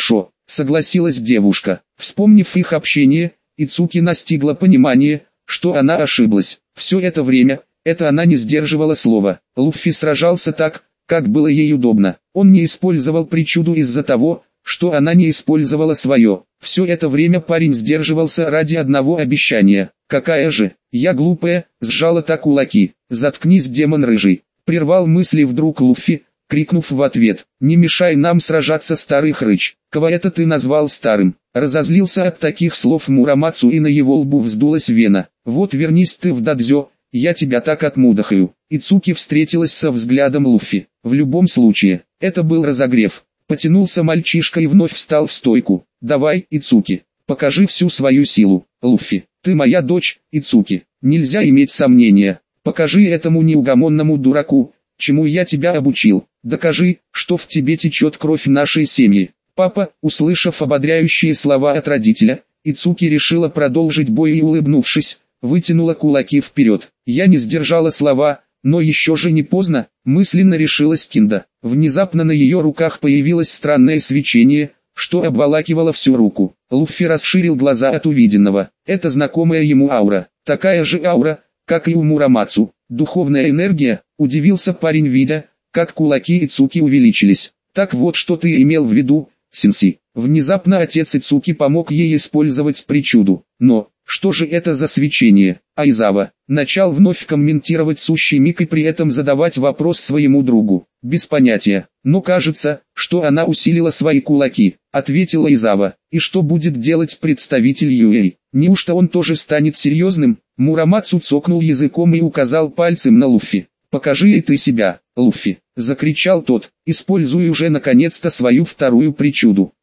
согласилась девушка. Вспомнив их общение, Ицуки настигла понимание, что она ошиблась. Все это время, она не сдерживала слова. Луффи сражался так, как было ей удобно. Он не использовал причуду из-за того, что она не использовала свое. Все это время парень сдерживался ради одного обещания. Какая же, я глупая, сжала так кулаки. Заткнись, демон рыжий. Прервал мысли вдруг Луффи, крикнув в ответ: «Не мешай нам сражаться, старый хрыч! Кого это ты назвал старым?» Разозлился от таких слов Мурамацу, и на его лбу вздулась вена. «Вот вернись ты в дадзё, я тебя так отмудохаю». Ицуки встретилась со взглядом Луффи. В любом случае, это был разогрев. Потянулся мальчишка и вновь встал в стойку. «Давай, Ицуки, покажи всю свою силу». «Луффи, ты моя дочь, Ицуки, нельзя иметь сомнения. Покажи этому неугомонному дураку, чему я тебя обучил. Докажи, что в тебе течет кровь нашей семьи». Папа, услышав ободряющие слова от родителя, Ицуки решила продолжить бой и, улыбнувшись, вытянула кулаки вперед. «Я не сдержала слова, но еще же не поздно», мысленно решилась Кинда. Внезапно на ее руках появилось странное свечение, что обволакивало всю руку. Луффи расширил глаза от увиденного. Это знакомая ему аура. Такая же аура, как и у Мурамацу. Духовная энергия, удивился парень, видя, как кулаки Ицуки увеличились. «Так вот, что ты имел в виду, сенсей». Внезапно отец Ицуки помог ей использовать причуду. Но, что же это за свечение? Айзава начал вновь комментировать сущий миг и при этом задавать вопрос своему другу. «Без понятия, но кажется, что она усилила свои кулаки», ответила Айзава. «И что будет делать представитель Юэй? Неужто он тоже станет серьезным?» Мурамацу цокнул языком и указал пальцем на Луффи. «Покажи и ты себя, Луффи», закричал тот, используя уже наконец-то свою вторую причуду.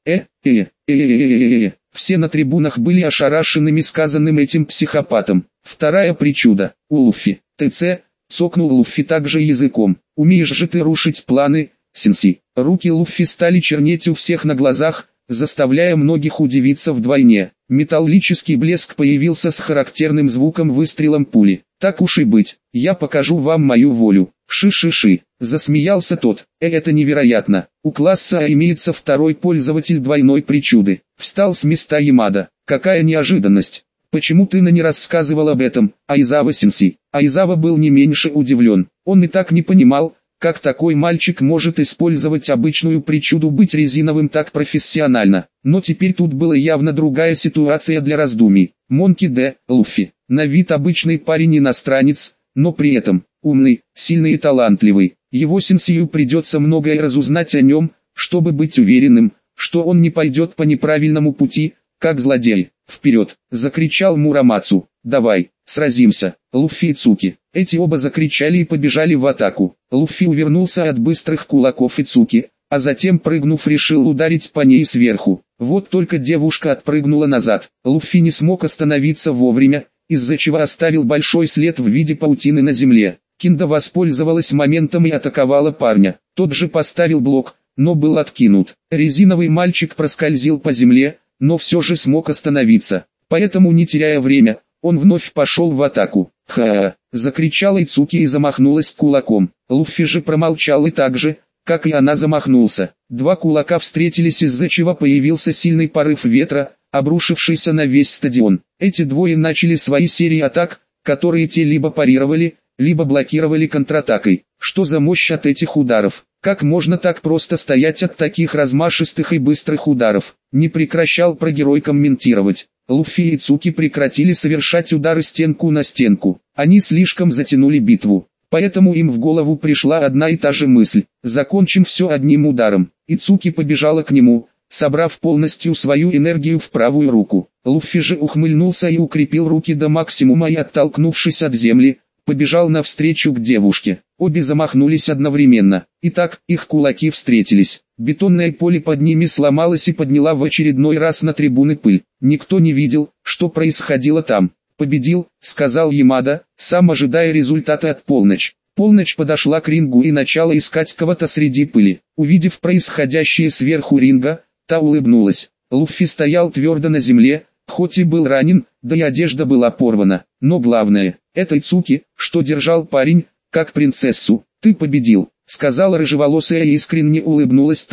Все на трибунах были ошарашенными сказанным этим психопатом. Вторая причуда, у Луффи. ТЦ, цокнул Луффи также языком. «Умеешь же ты рушить планы, сенсей». Руки Луффи стали чернеть у всех на глазах, заставляя многих удивиться вдвойне. Металлический блеск появился с характерным звуком выстрелом пули. «Так уж и быть, я покажу вам мою волю». «Ши-ши-ши», засмеялся тот. Это невероятно. У класса А имеется второй пользователь двойной причуды. Встал с места Ямада. «Какая неожиданность. Почему ты не рассказывал об этом, Айзава-сенсей?» Айзава был не меньше удивлен. Он и так не понимал, как такой мальчик может использовать обычную причуду, быть резиновым так профессионально. Но теперь тут была явно другая ситуация для раздумий. Монки Д. Луффи. На вид обычный парень-иностранец, но при этом умный, сильный и талантливый. Его сенсею придется многое разузнать о нем, чтобы быть уверенным, что он не пойдет по неправильному пути, как злодей. «Вперед!» — закричал Мурамацу. «Давай, сразимся, Луффи и Ицуки». Эти оба закричали и побежали в атаку. Луффи увернулся от быстрых кулаков Ицуки, а затем, прыгнув, решил ударить по ней сверху. Вот только девушка отпрыгнула назад. Луффи не смог остановиться вовремя, из-за чего оставил большой след в виде паутины на земле. Кинда воспользовалась моментом и атаковала парня. Тот же поставил блок, но был откинут. Резиновый мальчик проскользил по земле, но все же смог остановиться. Поэтому, не теряя время, он вновь пошел в атаку. «Ха-ха!» — закричала Ицуки и замахнулась кулаком. Луффи же промолчал и так же, как и она, замахнулся. Два кулака встретились, из-за чего появился сильный порыв ветра, обрушившийся на весь стадион. Эти двое начали свои серии атак, которые те либо парировали, либо блокировали контратакой. Что за мощь от этих ударов? Как можно так просто стоять от таких размашистых и быстрых ударов? Не прекращал про герой комментировать. Луффи и Ицуки прекратили совершать удары стенку на стенку. Они слишком затянули битву. Поэтому им в голову пришла одна и та же мысль. Закончим все одним ударом. Ицуки побежала к нему, собрав полностью свою энергию в правую руку. Луффи же ухмыльнулся и укрепил руки до максимума и, оттолкнувшись от земли, побежал навстречу к девушке. Обе замахнулись одновременно. Итак, их кулаки встретились. Бетонное поле под ними сломалось и подняла в очередной раз на трибуны пыль. Никто не видел, что происходило там. «Победил», — сказал Ямада, сам ожидая результата от Полночь. Полночь подошла к рингу и начала искать кого-то среди пыли. Увидев происходящее сверху ринга, та улыбнулась. Луффи стоял твердо на земле, хоть и был ранен, да и одежда была порвана. Но главное, это Ицуки, что держал парень, как принцессу. «Ты победил», — сказала рыжеволосая и искренне улыбнулась тому.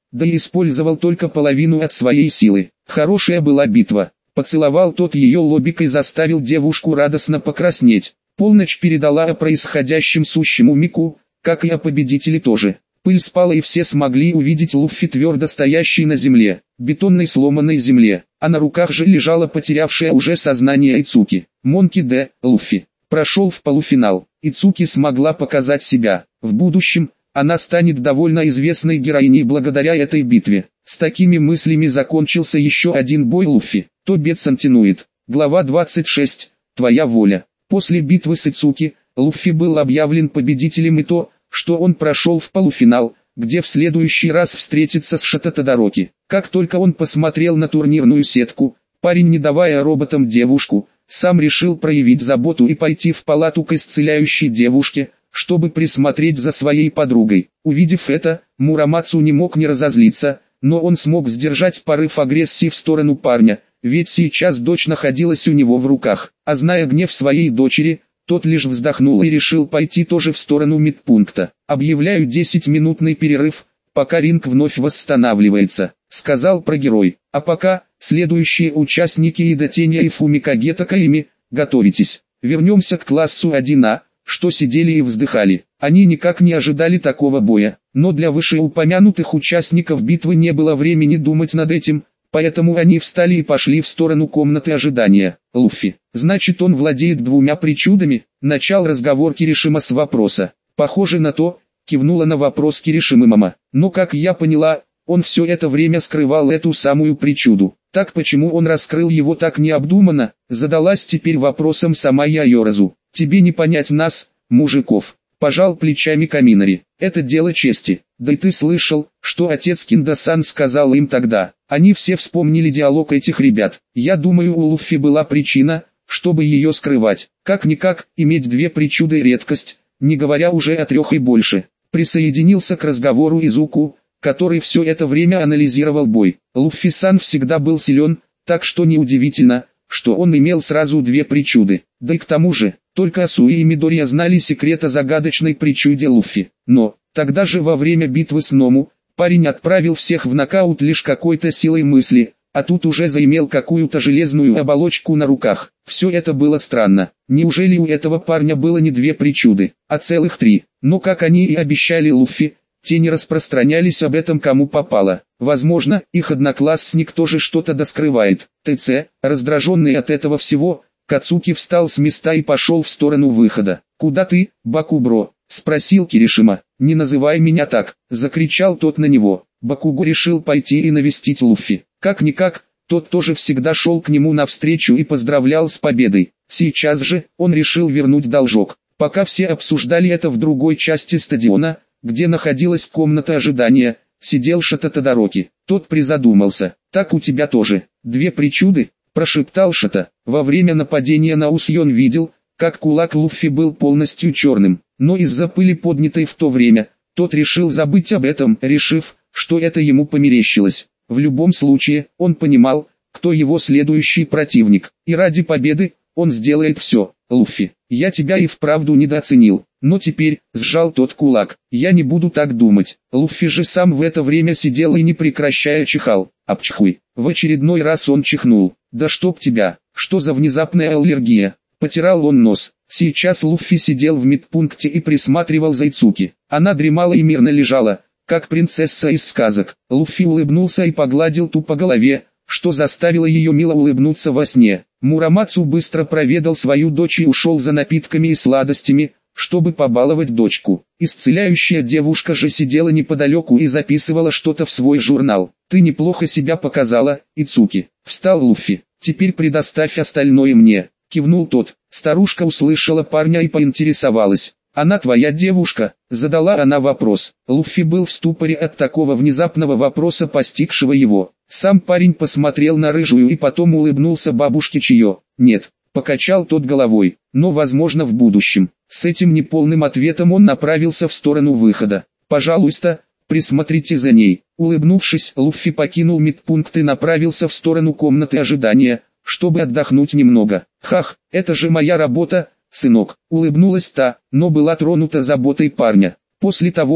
да и использовал только половину от своей силы. Хорошая была битва. Поцеловал тот ее лобик и заставил девушку радостно покраснеть. Полночь передала о происходящем сущему Мику, как и о победителе тоже. Пыль спала и все смогли увидеть Луффи твердо стоящий на земле, бетонной сломанной земле, а на руках же лежала потерявшая уже сознание Ицуки. Монки Д. Луффи прошел в полуфинал. Ицуки смогла показать себя. В будущем она станет довольно известной героиней благодаря этой битве. С такими мыслями закончился еще один бой Луффи. Тоби Сантинует. Глава 26. Твоя воля. После битвы с Ицуки, Луффи был объявлен победителем и то, что он прошел в полуфинал, где в следующий раз встретится с Шата Тодороки. Как только он посмотрел на турнирную сетку, парень, не давая роботам девушку, сам решил проявить заботу и пойти в палату к исцеляющей девушке, чтобы присмотреть за своей подругой. Увидев это, Мурамацу не мог не разозлиться, но он смог сдержать порыв агрессии в сторону парня, ведь сейчас дочь находилась у него в руках. А зная гнев своей дочери, тот лишь вздохнул и решил пойти тоже в сторону медпункта. «Объявляю 10-минутный перерыв, пока ринг вновь восстанавливается», — сказал прогерой. «А пока, следующие участники Идатения и Фумикагета Каими, готовитесь. Вернемся к классу 1А, что сидели и вздыхали. Они никак не ожидали такого боя, но для вышеупомянутых участников битвы не было времени думать над этим, поэтому они встали и пошли в сторону комнаты ожидания. Луффи, значит, он владеет двумя причудами? Начал разговор Киришима с вопроса. Похоже на то, кивнула на вопрос Киришимы мама. Но как я поняла, он все это время скрывал эту самую причуду. Так почему он раскрыл его так необдуманно? Задалась теперь вопросом сама Яйоразу. Тебе не понять нас, мужиков. Пожал плечами Каминари. Это дело чести. Да и ты слышал, что отец Кинда-сан сказал им тогда. Они все вспомнили диалог этих ребят. Я думаю, у Луффи была причина, чтобы ее скрывать. Как-никак, иметь две причуды редкость, не говоря уже о трех и больше. Присоединился к разговору Изуку, который все это время анализировал бой. Луффи-сан всегда был силен, так что неудивительно, что он имел сразу две причуды. Да и к тому же, только Асуи и Мидория знали секрет о загадочной причуде Луффи. Но, тогда же во время битвы с Ному, парень отправил всех в нокаут лишь какой-то силой мысли, а тут уже заимел какую-то железную оболочку на руках. Все это было странно. Неужели у этого парня было не две причуды, а целых три? Но как они и обещали Луффи, те не распространялись об этом кому попало. Возможно, их одноклассник тоже что-то доскрывает. ТЦ, раздраженный от этого всего, Кацуки встал с места и пошел в сторону выхода. «Куда ты, Бакубро?» — спросил Киришима. «Не называй меня так!» — закричал тот на него. Бакуго решил пойти и навестить Луффи. Как-никак, тот тоже всегда шел к нему навстречу и поздравлял с победой. Сейчас же, он решил вернуть должок. Пока все обсуждали это в другой части стадиона, где находилась комната ожидания, сидел Шата Тодороки. Тот призадумался. «Так у тебя тоже две причуды?» — прошептал Шата. Во время нападения на Усьон видел, как кулак Луффи был полностью черным, но из-за пыли, поднятой в то время, тот решил забыть об этом, решив, что это ему померещилось. В любом случае, он понимал, кто его следующий противник, и ради победы, он сделает все. «Луффи, я тебя и вправду недооценил, но теперь», — сжал тот кулак, — «я не буду так думать». Луффи же сам в это время сидел и не прекращая чихал. «Апчхуй». В очередной раз он чихнул. «Да чтоб тебя, что за внезапная аллергия?» Потирал он нос. Сейчас Луффи сидел в медпункте и присматривал за Ицуки. Она дремала и мирно лежала, как принцесса из сказок. Луффи улыбнулся и погладил ту по голове, что заставило ее мило улыбнуться во сне. Мурамацу быстро проведал свою дочь и ушел за напитками и сладостями, чтобы побаловать дочку. Исцеляющая девушка же сидела неподалеку и записывала что-то в свой журнал. «Ты неплохо себя показала, Ицуки», — встал Луффи. «Теперь предоставь остальное мне», — кивнул тот. Старушка услышала парня и поинтересовалась. «Она твоя девушка?» — задала она вопрос. Луффи был в ступоре от такого внезапного вопроса, постигшего его. Сам парень посмотрел на рыжую и потом улыбнулся бабушке Чио. «Нет», — покачал тот головой, — «но возможно в будущем». С этим неполным ответом он направился в сторону выхода. «Пожалуйста, присмотрите за ней». Улыбнувшись, Луффи покинул медпункт и направился в сторону комнаты ожидания, чтобы отдохнуть немного. «Хах, это же моя работа, сынок», — улыбнулась та, но была тронута заботой парня. После того,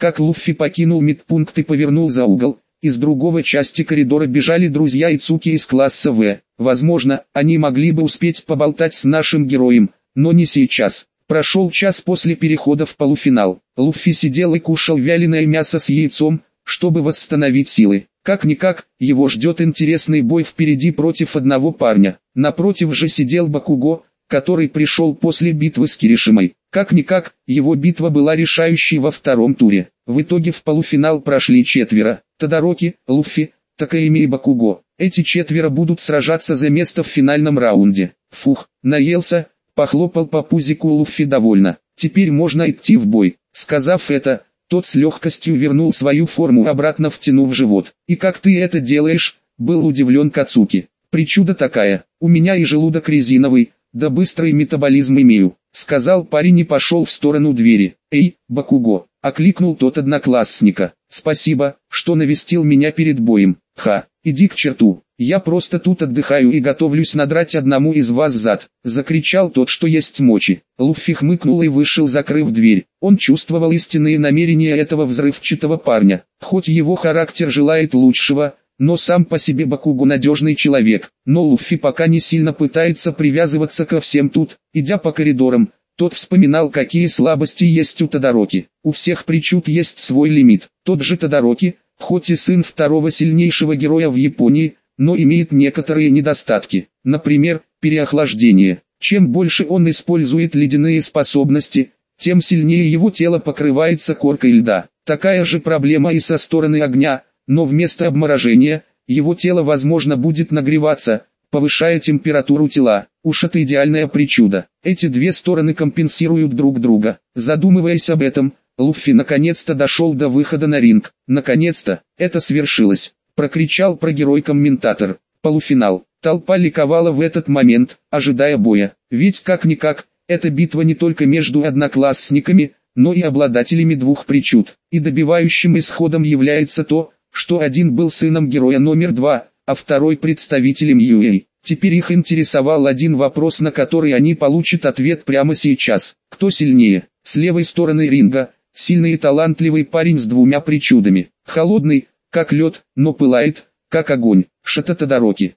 Как Луффи покинул медпункт и повернул за угол, из другой части коридора бежали друзья Ицуки из класса В. Возможно, они могли бы успеть поболтать с нашим героем, но не сейчас. Прошел час после перехода в полуфинал. Луффи сидел и кушал вяленое мясо с яйцом, чтобы восстановить силы. Как-никак, его ждет интересный бой впереди против одного парня. Напротив же сидел Бакуго, который пришел после битвы с Киришимой. Как-никак, его битва была решающей во втором туре. В итоге в полуфинал прошли четверо: Тодароки, Луффи, Такаэми и Бакуго. Эти четверо будут сражаться за место в финальном раунде. Фух, наелся, похлопал по пузику Луффи довольно. Теперь можно идти в бой. Сказав это, тот с легкостью вернул свою форму обратно, втянув живот. «И как ты это делаешь?» — был удивлен Кацуки. «Причуда такая, у меня и желудок резиновый, да быстрый метаболизм имею», — сказал парень и пошел в сторону двери. «Эй, Бакуго!» — окликнул тот одноклассника. «Спасибо, что навестил меня перед боем. Ха, иди к черту, я просто тут отдыхаю и готовлюсь надрать одному из вас зад», — закричал тот, что есть мочи. Луффи хмыкнул и вышел, закрыв дверь. Он чувствовал истинные намерения этого взрывчатого парня. Хоть его характер желает лучшего, но сам по себе Бакуго надежный человек. Но Луффи пока не сильно пытается привязываться ко всем тут. Идя по коридорам, тот вспоминал, какие слабости есть у Тодароки. У всех причуд есть свой лимит. Тот же Тодароки, хоть и сын второго сильнейшего героя в Японии, но имеет некоторые недостатки. Например, переохлаждение. Чем больше он использует ледяные способности, тем сильнее его тело покрывается коркой льда. Такая же проблема и со стороны огня, но вместо обморожения, его тело возможно будет нагреваться, повышая температуру тела. Уж это идеальная причуда. Эти две стороны компенсируют друг друга. Задумываясь об этом, Луффи наконец-то дошел до выхода на ринг. Наконец-то, это свершилось, прокричал про герой комментатор. Полуфинал. Толпа ликовала в этот момент, ожидая боя. Ведь как-никак, эта битва не только между одноклассниками, но и обладателями двух причуд. И добивающим исходом является то, что один был сыном героя номер 2, а второй представителем UA. Теперь их интересовал один вопрос, на который они получат ответ прямо сейчас. Кто сильнее? С левой стороны ринга, сильный и талантливый парень с двумя причудами. Холодный, как лед, но пылает, как огонь. Шота Тодароки.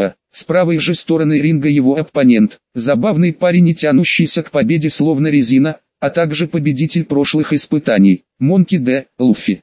С правой же стороны ринга его оппонент. Забавный парень и тянущийся к победе словно резина, а также победитель прошлых испытаний. Монки Д. Луффи.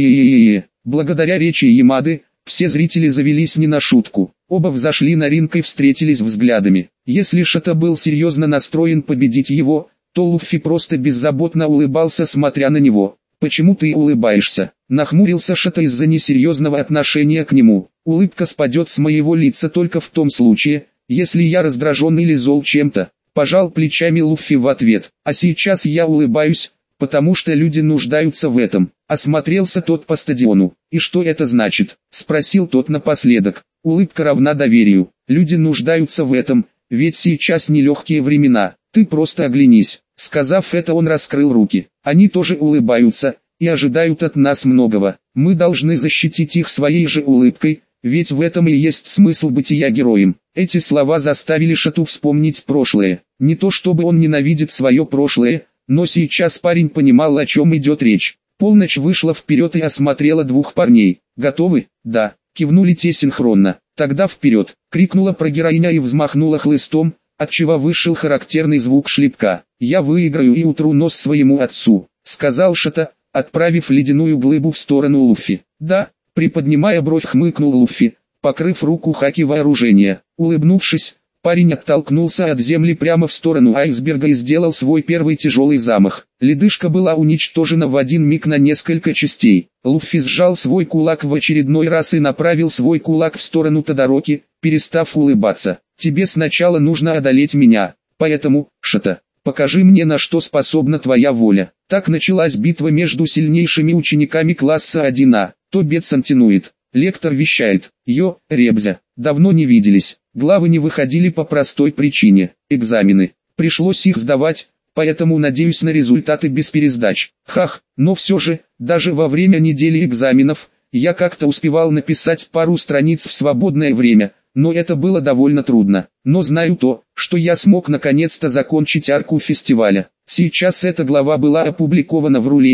Благодаря речи Ямады, все зрители завелись не на шутку. Оба взошли на ринг и встретились взглядами. Если Шота был серьезно настроен победить его, то Луффи просто беззаботно улыбался, смотря на него. «Почему ты улыбаешься?» — нахмурился Шота из-за несерьезного отношения к нему. «Улыбка спадет с моего лица только в том случае, если я раздражен или зол чем-то», — пожал плечами Луффи в ответ. «А сейчас я улыбаюсь, потому что люди нуждаются в этом». Осмотрелся тот по стадиону. «И что это значит?» — спросил тот напоследок. «Улыбка равна доверию. Люди нуждаются в этом, ведь сейчас нелегкие времена. Ты просто оглянись». Сказав это, он раскрыл руки. «Они тоже улыбаются и ожидают от нас многого. Мы должны защитить их своей же улыбкой, ведь в этом и есть смысл бытия героем». Эти слова заставили Шоту вспомнить прошлое. Не то чтобы он ненавидит свое прошлое, но сейчас парень понимал, о чем идет речь. Полночь вышла вперед и осмотрела двух парней. «Готовы?» «Да», кивнули те синхронно. «Тогда вперед!» — крикнула про героиня и взмахнула хлыстом, отчего вышел характерный звук шлепка. «Я выиграю и утру нос своему отцу», — сказал Шота, отправив ледяную глыбу в сторону Луффи. «Да», — приподнимая бровь, хмыкнул Луффи, покрыв руку хаки вооружения. Улыбнувшись, парень оттолкнулся от земли прямо в сторону айсберга и сделал свой первый тяжелый замах. Ледышка была уничтожена в один миг на несколько частей. Луффи сжал свой кулак в очередной раз и направил свой кулак в сторону Тодароки, перестав улыбаться. «Тебе сначала нужно одолеть меня, поэтому, Шота, покажи мне, на что способна твоя воля». Так началась битва между сильнейшими учениками класса 1А. Тобет сантинует. Лектор вещает: «Йо, Ребзя, давно не виделись». Главы не выходили по простой причине. Экзамены. Пришлось их сдавать, поэтому надеюсь на результаты без пересдач. Хах, но все же, даже во время недели экзаменов, я как-то успевал написать пару страниц в свободное время, но это было довольно трудно. Но знаю то, что я смог наконец-то закончить арку фестиваля. Сейчас эта глава была опубликована в Рулейте,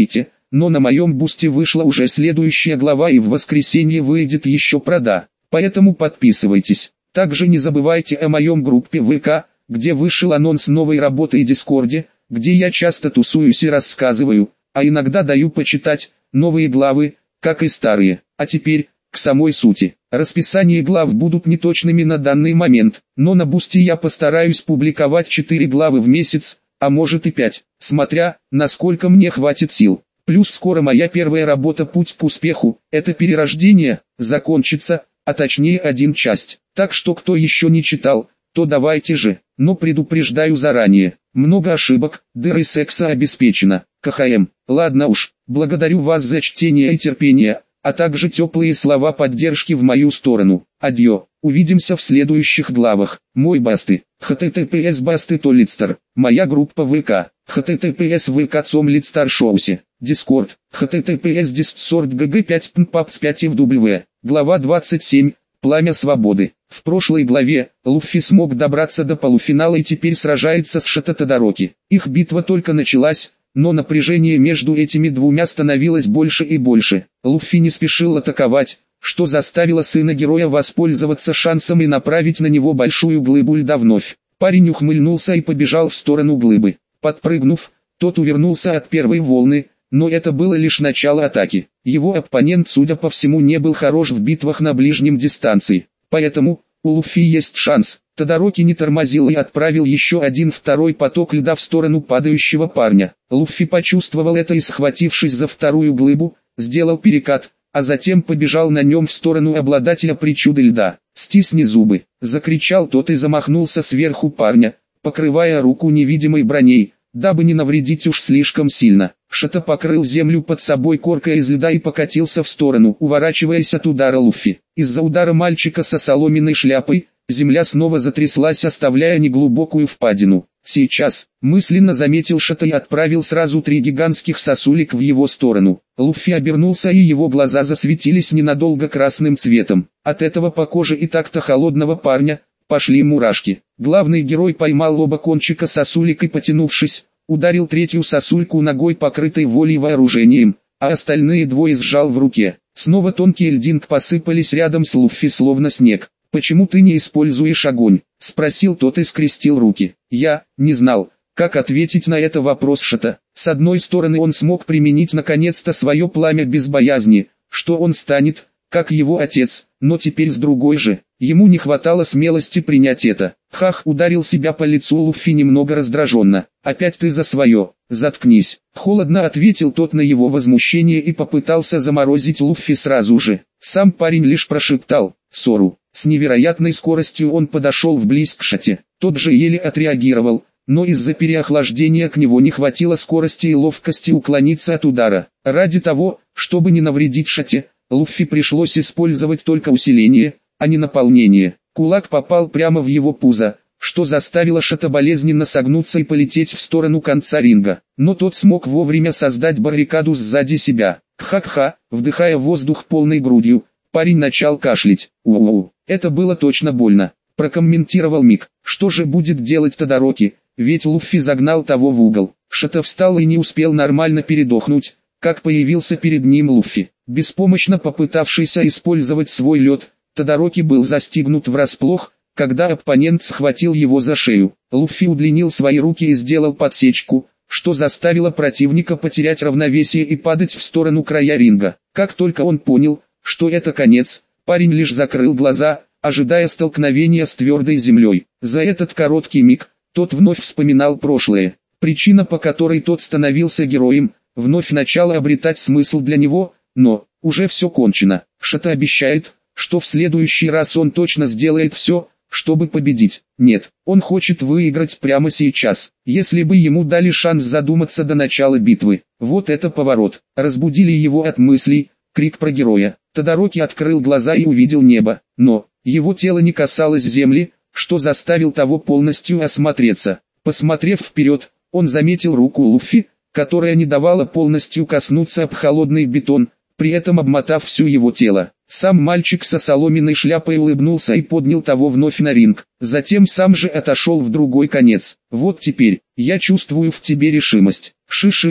но на моем бусте вышла уже следующая глава и в воскресенье выйдет еще прода. Поэтому подписывайтесь. Также не забывайте о моем группе ВК, где вышел анонс новой работы и Дискорде, где я часто тусуюсь и рассказываю, а иногда даю почитать новые главы, как и старые. А теперь, к самой сути. Расписание глав будут неточными на данный момент, но на бусте я постараюсь публиковать 4 главы в месяц, а может и 5, смотря, насколько мне хватит сил. Плюс скоро моя первая работа «Путь к успеху», это перерождение, закончится, а точнее 1 часть. Так что кто еще не читал, то давайте же, но предупреждаю заранее, много ошибок, дыры секса обеспечено. КХМ. Ладно уж, благодарю вас за чтение и терпение, а также теплые слова поддержки в мою сторону. Адьо, увидимся в следующих главах. Мой басты. https басты толидстар. Моя группа ВК. https vk.com лидстар шоусе. Дискорд. https discord gg5 pmpaps 5 fw. Глава 27. Пламя свободы. В прошлой главе, Луффи смог добраться до полуфинала и теперь сражается с Шато Тодороки. Их битва только началась, но напряжение между этими двумя становилось больше и больше. Луффи не спешил атаковать, что заставило сына героя воспользоваться шансом и направить на него большую глыбу льда вновь. Парень ухмыльнулся и побежал в сторону глыбы. Подпрыгнув, тот увернулся от первой волны, но это было лишь начало атаки. Его оппонент, судя по всему, не был хорош в битвах на ближнем дистанции. Поэтому, у Луффи есть шанс. Тодороки не тормозил и отправил еще один второй поток льда в сторону падающего парня. Луффи почувствовал это и, схватившись за вторую глыбу, сделал перекат, а затем побежал на нем в сторону обладателя причуды льда. «Стисни зубы!» — закричал тот и замахнулся сверху парня, покрывая руку невидимой броней, дабы не навредить уж слишком сильно. Шато покрыл землю под собой коркой из льда и покатился в сторону, уворачиваясь от удара Луффи. Из-за удара мальчика со соломенной шляпой, земля снова затряслась, оставляя неглубокую впадину. «Сейчас», — мысленно заметил Шато и отправил сразу 3 гигантских сосулек в его сторону. Луффи обернулся, и его глаза засветились ненадолго красным цветом. От этого по коже и так-то холодного парня пошли мурашки. Главный герой поймал оба кончика сосулек и, потянувшись, ударил 3-ю сосульку ногой, покрытой волей вооружением, а остальные 2 сжал в руке. Снова тонкие льдинки посыпались рядом с Луффи словно снег. «Почему ты не используешь огонь?» — спросил тот и скрестил руки. Я не знал, как ответить на это вопрос Шато. С одной стороны, он смог применить наконец-то свое пламя без боязни, что он станет, как его отец, но теперь с другой же, ему не хватало смелости принять это. Хах, ударил себя по лицу Луффи немного раздраженно. «Опять ты за свое, заткнись!» Холодно ответил тот на его возмущение и попытался заморозить Луффи сразу же. Сам парень лишь прошептал «Сору». С невероятной скоростью он подошел вблизь к Шате. Тот же еле отреагировал, но из-за переохлаждения к него не хватило скорости и ловкости уклониться от удара. Ради того, чтобы не навредить Шате, Луффи пришлось использовать только усиление, а не наполнение. Кулак попал прямо в его пузо, что заставило Шато болезненно согнуться и полететь в сторону конца ринга. Но тот смог вовремя создать баррикаду сзади себя. Ха-ха, вдыхая воздух полной грудью, парень начал кашлять. «У-у-у, это было точно больно», — прокомментировал Мик. «Что же будет делать Тодороки, ведь Луффи загнал того в угол». Шато встал и не успел нормально передохнуть, как появился перед ним Луффи. Беспомощно попытавшийся использовать свой лед, Тодороки был застигнут врасплох, когда оппонент схватил его за шею. Луффи удлинил свои руки и сделал подсечку, что заставило противника потерять равновесие и падать в сторону края ринга. Как только он понял, что это конец, парень лишь закрыл глаза, ожидая столкновения с твердой землей. За этот короткий миг, тот вновь вспоминал прошлое. Причина, по которой тот становился героем, вновь начала обретать смысл для него, но уже все кончено. Шато обещает, что в следующий раз он точно сделает все, чтобы победить. Нет, он хочет выиграть прямо сейчас. Если бы ему дали шанс задуматься до начала битвы. Вот это поворот. Разбудили его от мыслей, крик про героя. Тодороки открыл глаза и увидел небо, но его тело не касалось земли, что заставил того полностью осмотреться. Посмотрев вперед, он заметил руку Луффи, которая не давала полностью коснуться об холодный бетон, при этом обмотав все его тело. Сам мальчик со соломенной шляпой улыбнулся и поднял того вновь на ринг. Затем сам же отошел в другой конец. «Вот теперь, я чувствую в тебе решимость. Ши-ши-ши».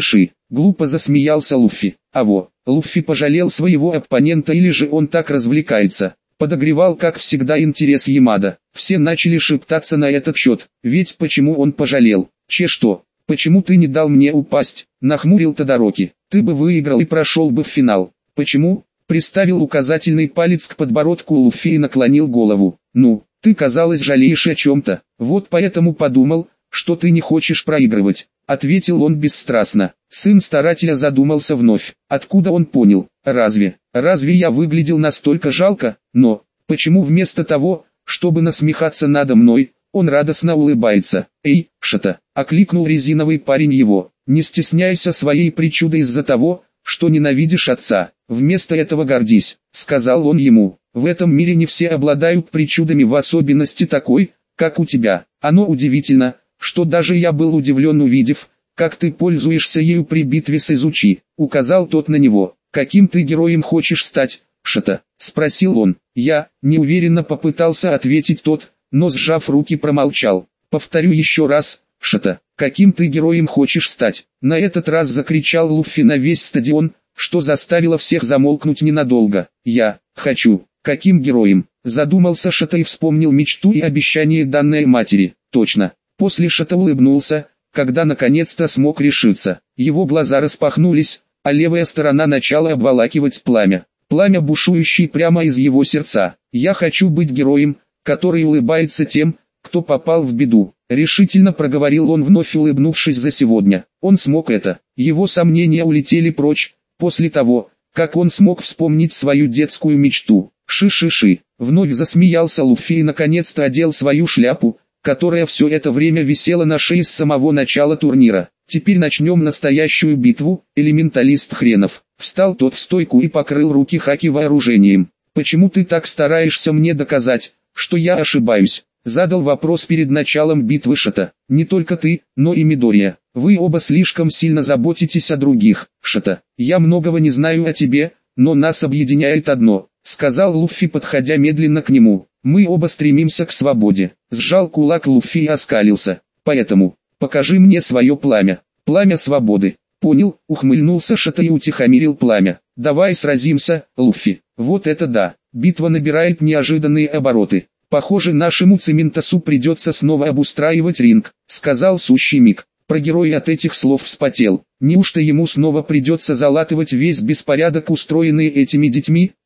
Глупо засмеялся Луффи. Луффи пожалел своего оппонента или же он так развлекается. Подогревал как всегда интерес Ямада. Все начали шептаться на этот счет, ведь почему он пожалел? Что? Почему ты не дал мне упасть? Нахмурил Тодороки. Ты бы выиграл и прошел бы в финал. Почему? Приставил указательный палец к подбородку Луффи и наклонил голову. Ну, ты, казалось, жалеешь о чем-то. Вот поэтому подумал, что ты не хочешь проигрывать. Ответил он бесстрастно. Сын старателя задумался вновь. Откуда он понял? Разве я выглядел настолько жалко? Но, почему вместо того, чтобы насмехаться надо мной, он радостно улыбается? Эй, Шата! Окликнул резиновый парень его. Не стесняйся своей причудой из-за того, что ненавидишь отца. Вместо этого гордись, сказал он ему. В этом мире не все обладают причудами, в особенности такой, как у тебя. Оно удивительно, что даже я был удивлен, увидев, как ты пользуешься ею при битве с Изучи. Указал тот на него. Каким ты героем хочешь стать, Шата? Спросил он. Я неуверенно попытался ответить тот, но сжав руки промолчал. Повторю еще раз, Шата, каким ты героем хочешь стать? На этот раз закричал Луффи на весь стадион, что заставило всех замолкнуть ненадолго. Я хочу. Каким героем? Задумался Шата и вспомнил мечту и обещание, данное матери. Точно. После Шата улыбнулся, когда наконец-то смог решиться. Его глаза распахнулись, а левая сторона начала обволакивать пламя. Пламя, бушующее прямо из его сердца. Я хочу быть героем, который улыбается тем, кто попал в беду. Решительно проговорил он, вновь улыбнувшись за сегодня. Он смог это. Его сомнения улетели прочь, после того, как он смог вспомнить свою детскую мечту. Ши-ши-ши. Вновь засмеялся Луффи и наконец-то одел свою шляпу, которая все это время висела на шее с самого начала турнира. Теперь начнем настоящую битву, элементалист хренов. Встал тот в стойку и покрыл руки хаки вооружением. Почему ты так стараешься мне доказать, что я ошибаюсь? Задал вопрос перед началом битвы Шата. Не только ты, но и Мидория. Вы оба слишком сильно заботитесь о других, Шата. Я многого не знаю о тебе, но нас объединяет одно, сказал Луффи, подходя медленно к нему. Мы оба стремимся к свободе. Сжал кулак Луффи и оскалился. Поэтому, покажи мне свое пламя. Пламя свободы. Понял, ухмыльнулся Шата и утихомирил пламя. Давай сразимся, Луффи. Вот это да. Битва набирает неожиданные обороты. Похоже, нашему Цементасу придется снова обустраивать ринг, сказал Сущий Миг. Про героя от этих слов вспотел. Неужто ему снова придется залатывать весь беспорядок, устроенный этими детьми?